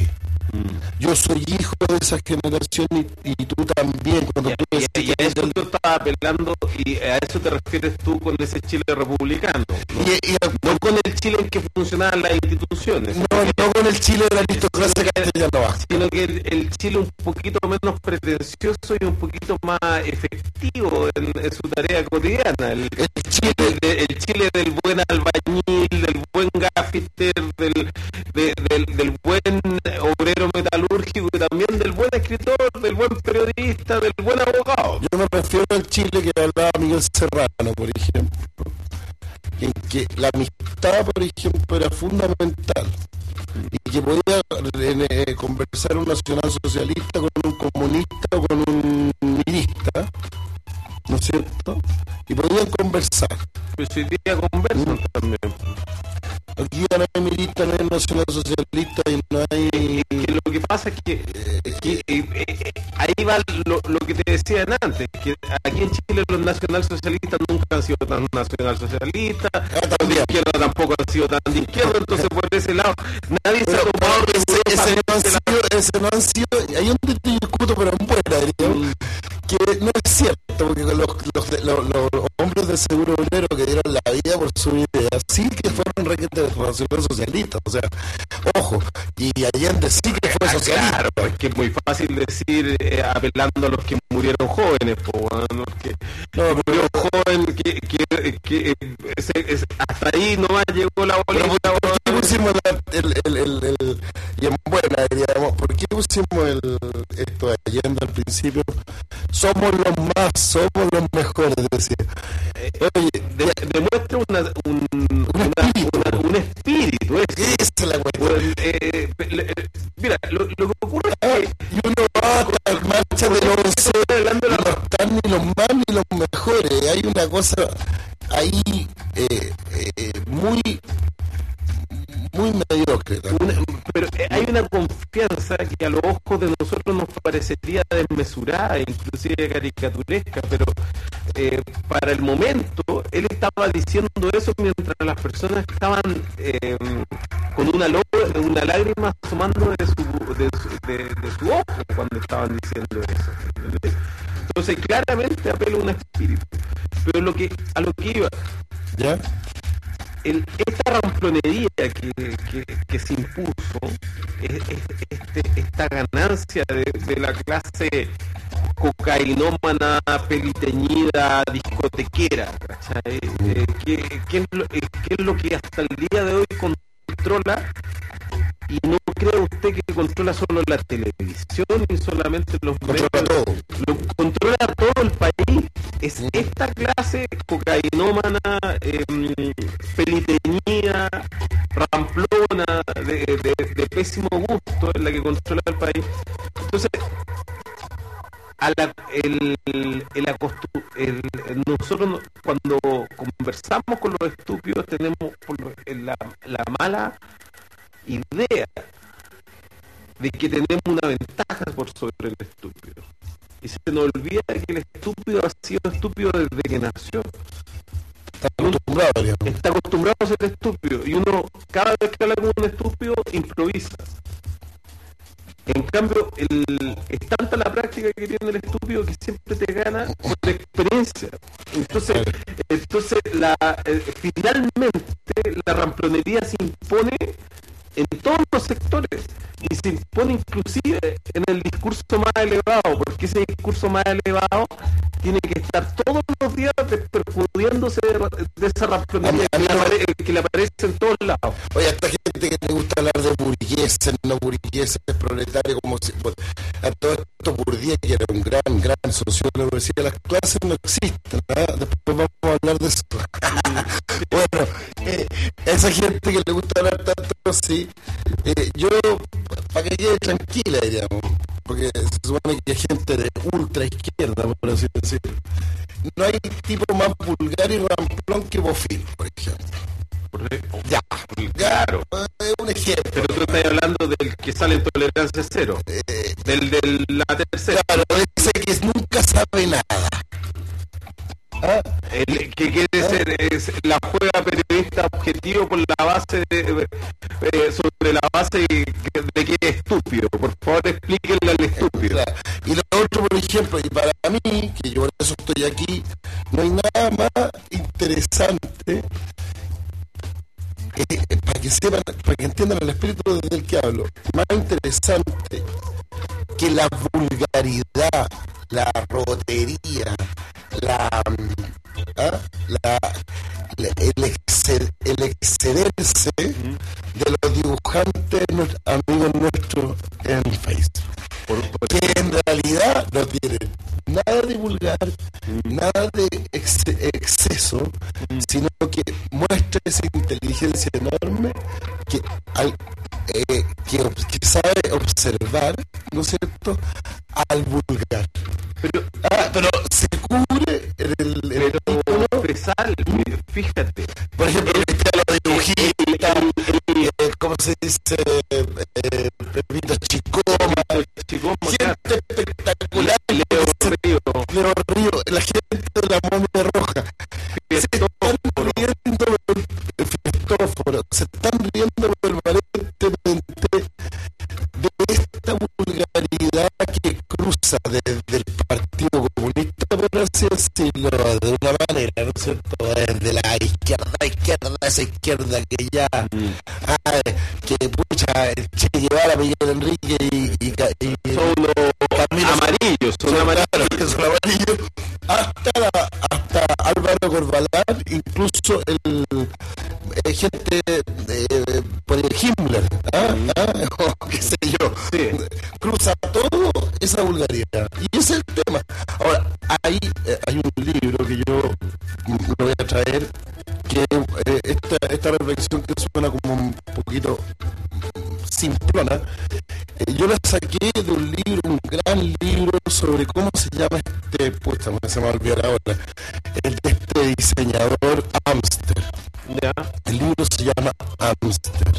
Yo soy hijo de esa generación y, y tú también. Cuando y, tú y, y a eso del... tú estabas apelando y a eso te refieres tú con ese Chile republicano, ¿no? Y, y, no con el Chile en que funcionaban las instituciones. No, no con el Chile de la aristocracia castellana, sino que el, el Chile un poquito menos pretencioso y un poquito más efectivo en, en su tarea cotidiana. El, el, Chile, el, el Chile del buen albañil, del buen gaffiter, del, de, del, del buen obrero metalúrgico y también del buen escritor, del buen periodista, del buen abogado. Yo me refiero al Chile que hablaba Miguel Serrano, por ejemplo, en que la amistad, por ejemplo, era fundamental y que podía eh, conversar un nacionalsocialista con un comunista o con un milista, ¿no es cierto? Y podían conversar. Pues hoy día conversan ¿Mm? también. Aquí ya no hay milita, no hay nacionalsocialista y no hay... Es que lo que pasa es que, que eh, eh, ahí va lo, lo que te decían antes, que aquí en Chile los nacionalsocialistas nunca han sido tan nacionalsocialistas, ah, los de izquierda tampoco han sido tan de izquierda, entonces por ese lado nadie pero, se ha tomado... Ese, ese, no han sido, ese no han sido, ahí donde te discuto, pero en buena, diría, mm. que no es cierto, porque los, los, los, los hombres del seguro obrero que dieron la vida por su idea, sí que fueron requetes nacional socialistas, o sea, ojo, y Allende sí que fue socialista. Claro, es que es muy fácil decir eh, apelando a los que murieron jóvenes, po, ¿no? que no, murió pero, joven, que, que, que ese, ese, hasta ahí nomás llegó la bolita. ¿Por qué pusimos la, el, el, el, el, y en buena, diríamos, por qué pusimos el, esto de Allende al principio? Somos los más, somos los mejores, decía. Oye, de, demuestra una, un, un, una, espíritu. Una, un espíritu. Esa es la cuestión. Eh, eh, mira, lo, lo que ocurre es ah, que... Y uno va a las marchas de los once, no están ni los más ni los mejores. Hay una cosa ahí eh, eh, muy... muy muy mediocre también. Una, pero hay una confianza que a los ojos de nosotros nos parecería desmesurada, inclusive caricaturesca, pero eh, para el momento él estaba diciendo eso mientras las personas estaban eh, con una, lo, una lágrima asomando de su, de, su, de, de su ojo cuando estaban diciendo eso, ¿entendés? Entonces claramente apela a un espíritu, pero lo que a lo que iba, ¿ya? El, esta ramplonería que, que, que se impuso, es, es, este, esta ganancia de, de la clase cocainómana, peliteñida, discotequera, ¿cachai? Eh, ¿qué, qué, es lo, eh, ¿Qué es lo que hasta el día de hoy controla? Y no cree usted que controla solo la televisión y solamente los controla medios, todo. Lo controla todo el país. Es esta clase cocainómana, eh, peliteñía, ramplona, de, de, de pésimo gusto, es la que controla el país. Entonces, a la, el, el acostu- el, nosotros cuando conversamos con los estúpidos tenemos por lo, la, la mala idea de que tenemos una ventaja por sobre el estúpido, y se nos olvida que el estúpido ha sido estúpido desde que nació. Está acostumbrado, digamos. Está acostumbrado a ser estúpido, y uno cada vez que habla con un estúpido improvisa. En cambio, el, es tanta la práctica que tiene el estúpido que siempre te gana por experiencia. Entonces, entonces la, eh, finalmente la ramplonería se impone en todos los sectores y se impone inclusive en el discurso más elevado, porque ese discurso más elevado tiene que estar todos los días perjudiándose de, de esa ramplonería que, no... apare, que le aparece en todos lados. Oye, a esta gente que le gusta hablar de burgueses, no burgueses, proletarios, como si, bueno, a todo esto Bourdieu, que era un gran, gran sociólogo, decía, las clases no existen, ¿eh? Después vamos a hablar de eso. Bueno, eh, esa gente que le gusta hablar tanto, sí, eh, yo, para que quede tranquila, diríamos, porque se supone que hay gente de ultra izquierda, por así decirlo. No hay tipo más vulgar y ramplón que Bofill, por ejemplo. Ya, claro, es un ejemplo. Pero tú estás hablando del que sale en Tolerancia Cero, eh, del de la tercera. Claro, ese que nunca sabe nada. ¿Ah? El que quiere ¿Ah? ser es la juega periodista objetivo por la base de, eh, sobre la base de, de que es estúpido. Por favor, explíquenle al estúpido. Claro. Y lo otro, por ejemplo, y para mí, que yo por eso estoy aquí, no hay nada más interesante eh, para que sepan, para que entiendan el espíritu desde el que hablo, más interesante que la vulgaridad, la rotería, la, ¿ah? la, la el, exced, el excederse uh-huh. de los dibujantes amigos nuestros en Facebook, por, por que en realidad no tienen nada de vulgar, uh-huh. nada de ex, exceso, uh-huh. sino que muestra esa inteligencia enorme que, al, eh, que, que sabe observar, ¿no es cierto?, al vulgar. Pero, ah, pero se cubre en el, en el título pesal, fíjate. Por ejemplo, el cristiano de Trujita, eh, ¿cómo se dice? Eh, Pepito Chicoma, Chicoma, gente claro. espectacular. Leo Río. Leo Río, la gente de la momia roja. Se están riendo el Festóforo, se están riendo permanentemente de esta vulgaridad que cruza desde el Partido Comunista, por así decirlo, de una manera, ¿no es cierto?, desde la izquierda, izquierda, esa izquierda que ya, mm. ah, que pucha, Che Guevara, Miguel Enrique y, y, y son los amarillos, son, son amarillos, son amarillos, hasta, la, hasta Álvaro Corbalán, incluso el eh, gente eh, por el Himmler, ¿ah? Mm. ¿Ah? O qué sé yo, sí. Cruza todo esa vulgaridad, y ese es el tema. Ahora, hay, eh, hay un libro que yo lo voy a traer, que eh, esta, esta reflexión que suena como un poquito simplona, eh, yo la saqué de un libro, un gran libro sobre cómo se llama este, puta, se me va a olvidar ahora, el de este diseñador Amster. Yeah. El libro se se llama Amster.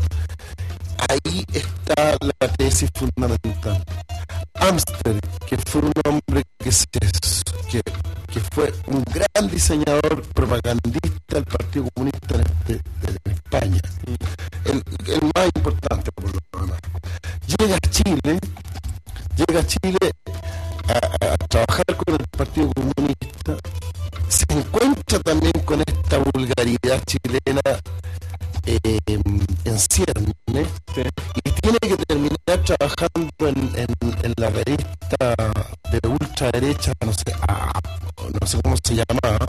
Ahí está la tesis fundamental. Amster, que fue un hombre que, se, que, que fue un gran diseñador propagandista del Partido Comunista en, este, en España, el, el más importante por lo demás, llega a Chile, llega a Chile a, a trabajar con el Partido Comunista, se encuentra también con esta vulgaridad chilena eh, en cierne, sí, y tiene que terminar trabajando en, en, en la revista de ultraderecha, no sé, ah, no sé cómo se llama,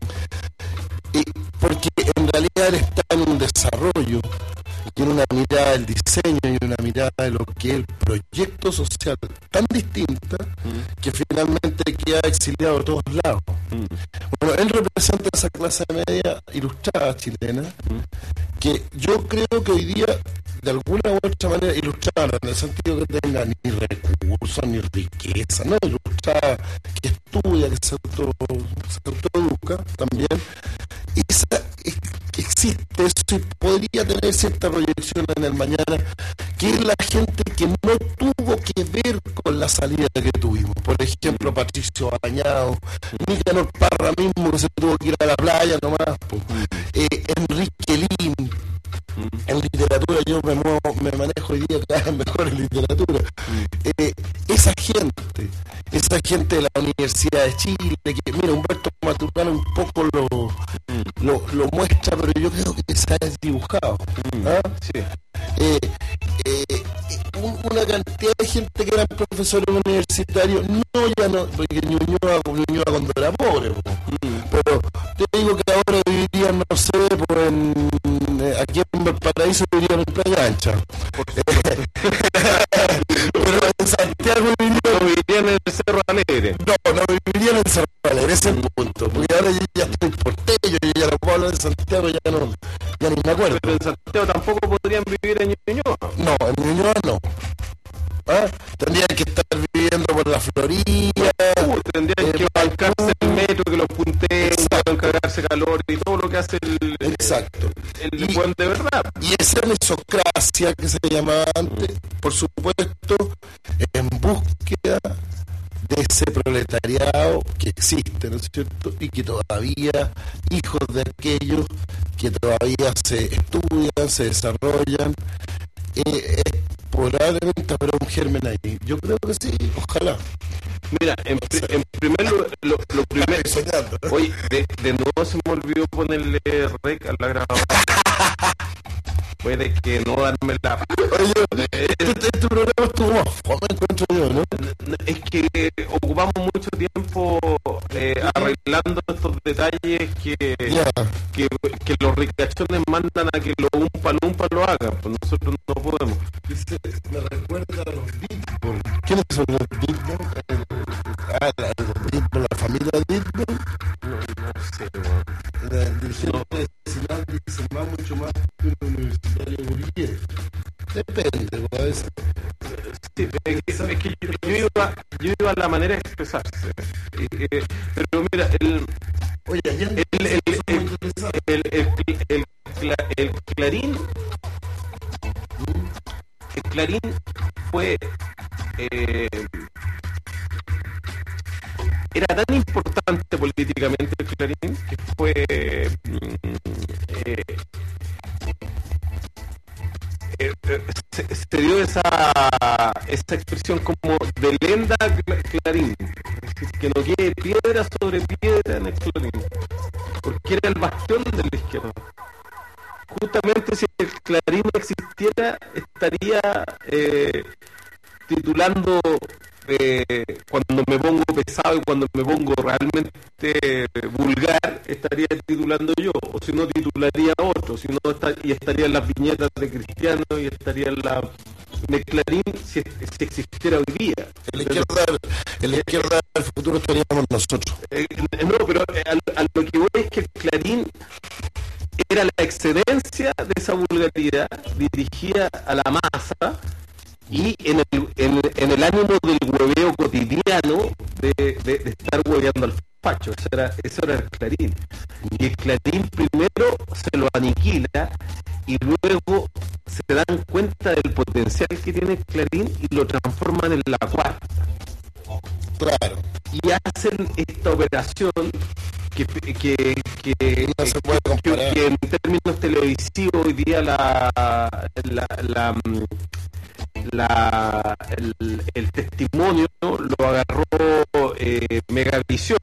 mm. y porque en realidad él está en un desarrollo, tiene una mirada del diseño y una mirada de lo que es el proyecto social tan distinta, mm. que finalmente queda exiliado de todos lados. Mm. Bueno, él representa esa clase media ilustrada chilena, mm. que yo creo que hoy día, de alguna u otra manera, ilustrada en el sentido que tenga ni recursos ni riqueza, no ilustrada, que estudia, que se, auto, se autoeduca también, y esa, existe eso y podría tener cierta proyección en el mañana, que es la gente que no tuvo que ver con la salida que tuvimos. Por ejemplo, Patricio Bañado, Nicanor Parra mismo, que se tuvo que ir a la playa nomás, pues. eh, Enrique Lin. En literatura yo me, muevo, me manejo hoy día cada vez mejor en literatura. Eh, esa gente, esa gente de la Universidad de Chile, que mira, Humberto Maturana un poco lo, lo, lo muestra, pero yo creo que se ha desdibujado. ¿Ah? Sí. Eh, eh, una cantidad de gente que eran profesores universitarios, no ya no, porque Ñuñoa, Ñuñoa cuando era pobre, mm. pero te digo que ahora vivirían, no sé, pues en, aquí en Valparaíso vivirían en Playa Ancha. Pero en Santiago vivirían, no vivirían en el Cerro Alegre. No, no vivirían en el Cerro Alegre, ese es el punto, porque ahora yo ya estoy porteño, yo ya no puedo hablar de Santiago, ya no, ya ni me acuerdo. Pero en Santiago tampoco podrían vivir en Ñuñoa. No, en Ñuñoa no. ¿Ah? Tendrían que estar viviendo por la Florida. Uh, tendrían eh, que bancarse el metro, que los punteen, encargarse calor y todo lo que hace el, exacto. el, el buen de verdad. Y esa mesocracia que se llamaba antes, por supuesto, en búsqueda de ese proletariado que existe, ¿no es cierto? Y que todavía, hijos de aquellos que todavía se estudian, se desarrollan, eh, eh, probablemente habrá un germen ahí. Yo creo que sí, ojalá. Mira, en, en primer lugar, lo, lo primero, oye, de, de nuevo se me olvidó ponerle rec a la grabadora. Puede que no darme la... Oye, este, este programa estuvo más fome, encuentro yo, ¿no? Es que ocupamos mucho tiempo eh, arreglando estos detalles que, yeah. que, que los ricachones mandan a que lo umpa lumpa lo hagan, pues nosotros no podemos. Dice, me recuerda a los Beatles. ¿Quiénes son los Beatles? Ah, la, los Beatles, la familia Beatles. No, no sé, man. El dirigente vecinal dice más mucho más que un universitario burgués. Depende, a veces. Sí, es que, es que yo, yo, iba, yo iba a la manera de expresarse. Eh, eh, pero mira, el. Oye, ayer el, el, el, el, el, el, el, el, el Clarín. El Clarín fue. Eh, era tan importante políticamente el Clarín que fue eh, eh, eh, se, se dio esa esa expresión como de lenda Clarín, es decir, que no quede piedra sobre piedra en el Clarín, porque era el bastión de la izquierda. Justamente si el Clarín no existiera, estaría eh, titulando eh, cuando me pongo pesado y cuando me pongo realmente vulgar, estaría titulando yo, o si no titularía otro, si no está, y estaría en las viñetas de Cristiano y estaría en la de Clarín si, si existiera hoy día. En la izquierda, en la izquierda del futuro estaríamos nosotros. Eh, no, pero a, a lo que voy es que el Clarín era la excedencia de esa vulgaridad dirigida a la masa y en el, en, en el ánimo del hueveo cotidiano de, de, de estar hueveando al facho. Eso era, eso era el Clarín. Y el Clarín primero se lo aniquila y luego se dan cuenta del potencial que tiene el Clarín y lo transforman en la cuarta. Claro. Y hacen esta operación que, que, que, no se puede que, comparar. que en términos televisivos hoy día la, la, la, la el, el testimonio lo agarró eh, Megavisión,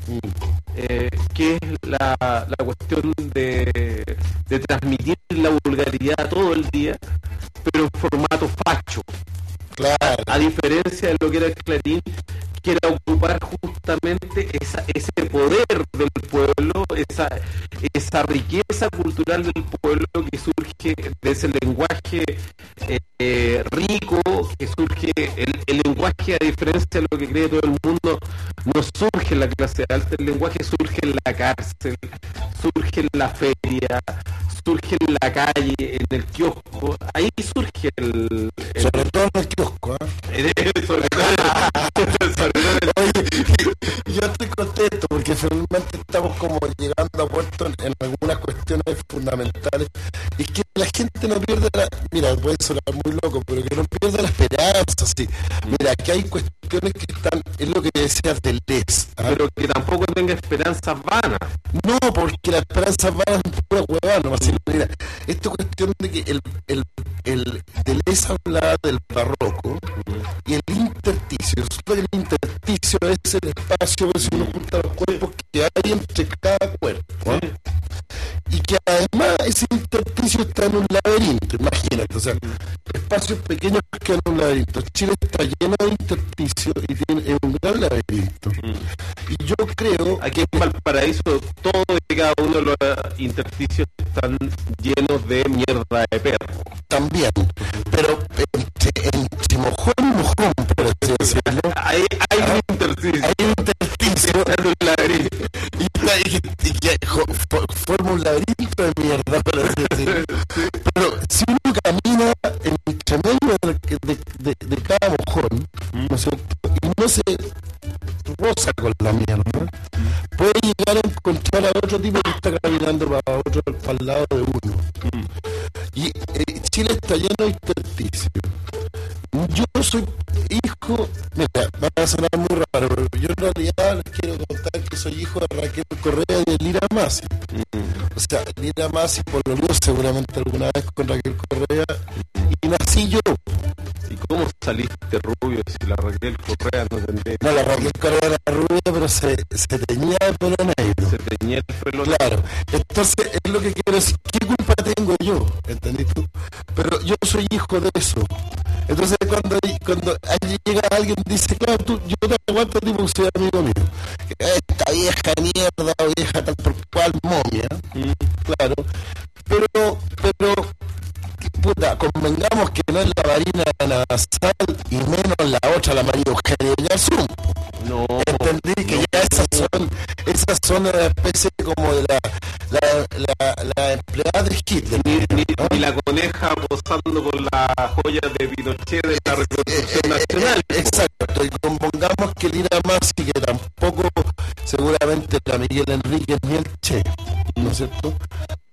eh, que es la, la cuestión de, de transmitir la vulgaridad todo el día, pero en formato facho. Claro. A diferencia de lo que era el Clarín, que era ocupar justamente esa, ese poder del pueblo, esa, esa riqueza cultural del pueblo que surge de ese lenguaje eh, eh, rico, que surge, el, el lenguaje, a diferencia de lo que cree todo el mundo, no surge en la clase alta, el lenguaje surge en la cárcel, surge en la feria, surge en la calle, en el kiosco, ahí surge el... el sobre todo en el kiosco, ¿eh? sobre todo, sobre todo el... Oye, yo estoy contento porque finalmente estamos como llegando a puerto en, en algunas cuestiones fundamentales. Y es que la gente no pierde la... Mira, puede sonar muy loco, pero que no pierda la esperanza, sí. Mira, aquí hay cuestiones que están, es lo que decías del D E S. ¿Ah? Pero que tampoco tenga esperanzas vanas. No, porque la esperanza vanas es pura huevada, no. Así, mira, esta cuestión de que el, el, el Deleuze hablaba del barroco y el intersticio. Resulta que el intersticio es el espacio, si uno junta los cuerpos que hay entre cada cuerpo, ¿eh? Y que además ese intersticio está en un laberinto, imagínate, o sea, espacios pequeños que quedan en un laberinto. Chile está lleno de intersticios y tiene es un gran laberinto. Y yo creo... Aquí en Valparaíso todo y cada uno de los intersticios están llenos de mierda de perro. También, pero entre, entre mojón y mojón, por así decirlo. Hay, hay ¿Ah? un intersticio. Hay un intersticio. En un laberinto. Y, y, y, y jo, for, forma un laberinto de mierda, por así decirlo. Pero si uno camina entre medio de, de, de, de cada mojón, ¿no es cierto? Y no se roza con la mierda, puede llegar a encontrar a otro tipo que está caminando para otro, para el lado de uno. Y eh, Chile está lleno de intersticios. Yo soy hijo, mira, va a sonar muy raro, pero yo en realidad les quiero contar que soy hijo de Raquel Correa y de Lira Masi. O sea, Lira Masi pololeó seguramente alguna vez con Raquel Correa y nací yo. ¿Y cómo saliste rubio si la Raquel Correa no tendría? No, la Raquel Correa era rubia, pero se, se teñía de pelo negro. Se teñía el pelo. Claro, entonces es lo que quiero decir. ¿Qué culpa tengo yo? ¿Entendís tú? Pero yo soy hijo de eso. Entonces cuando, cuando llega alguien y dice, claro, tú, yo te aguanto, tipo, soy amigo mío. Esta vieja mierda o vieja tal por cual momia. Mm. Claro. Pero, pero, puta, convengamos que no es la Marina Nasal y menos la otra, la María Eugenia Yarzún. No. Entendí que no, ya esas son, esas son una especie como de la, la, la, la empleada de Hitler. Ni, ni, ¿no? ni la coneja posando con las joyas de Pinochet de la Reconstrucción eh, eh, Nacional. Eh, exacto, y compongamos que Lira Masi, que tampoco seguramente la Miguel Enríquez ni el Che, ¿no es cierto?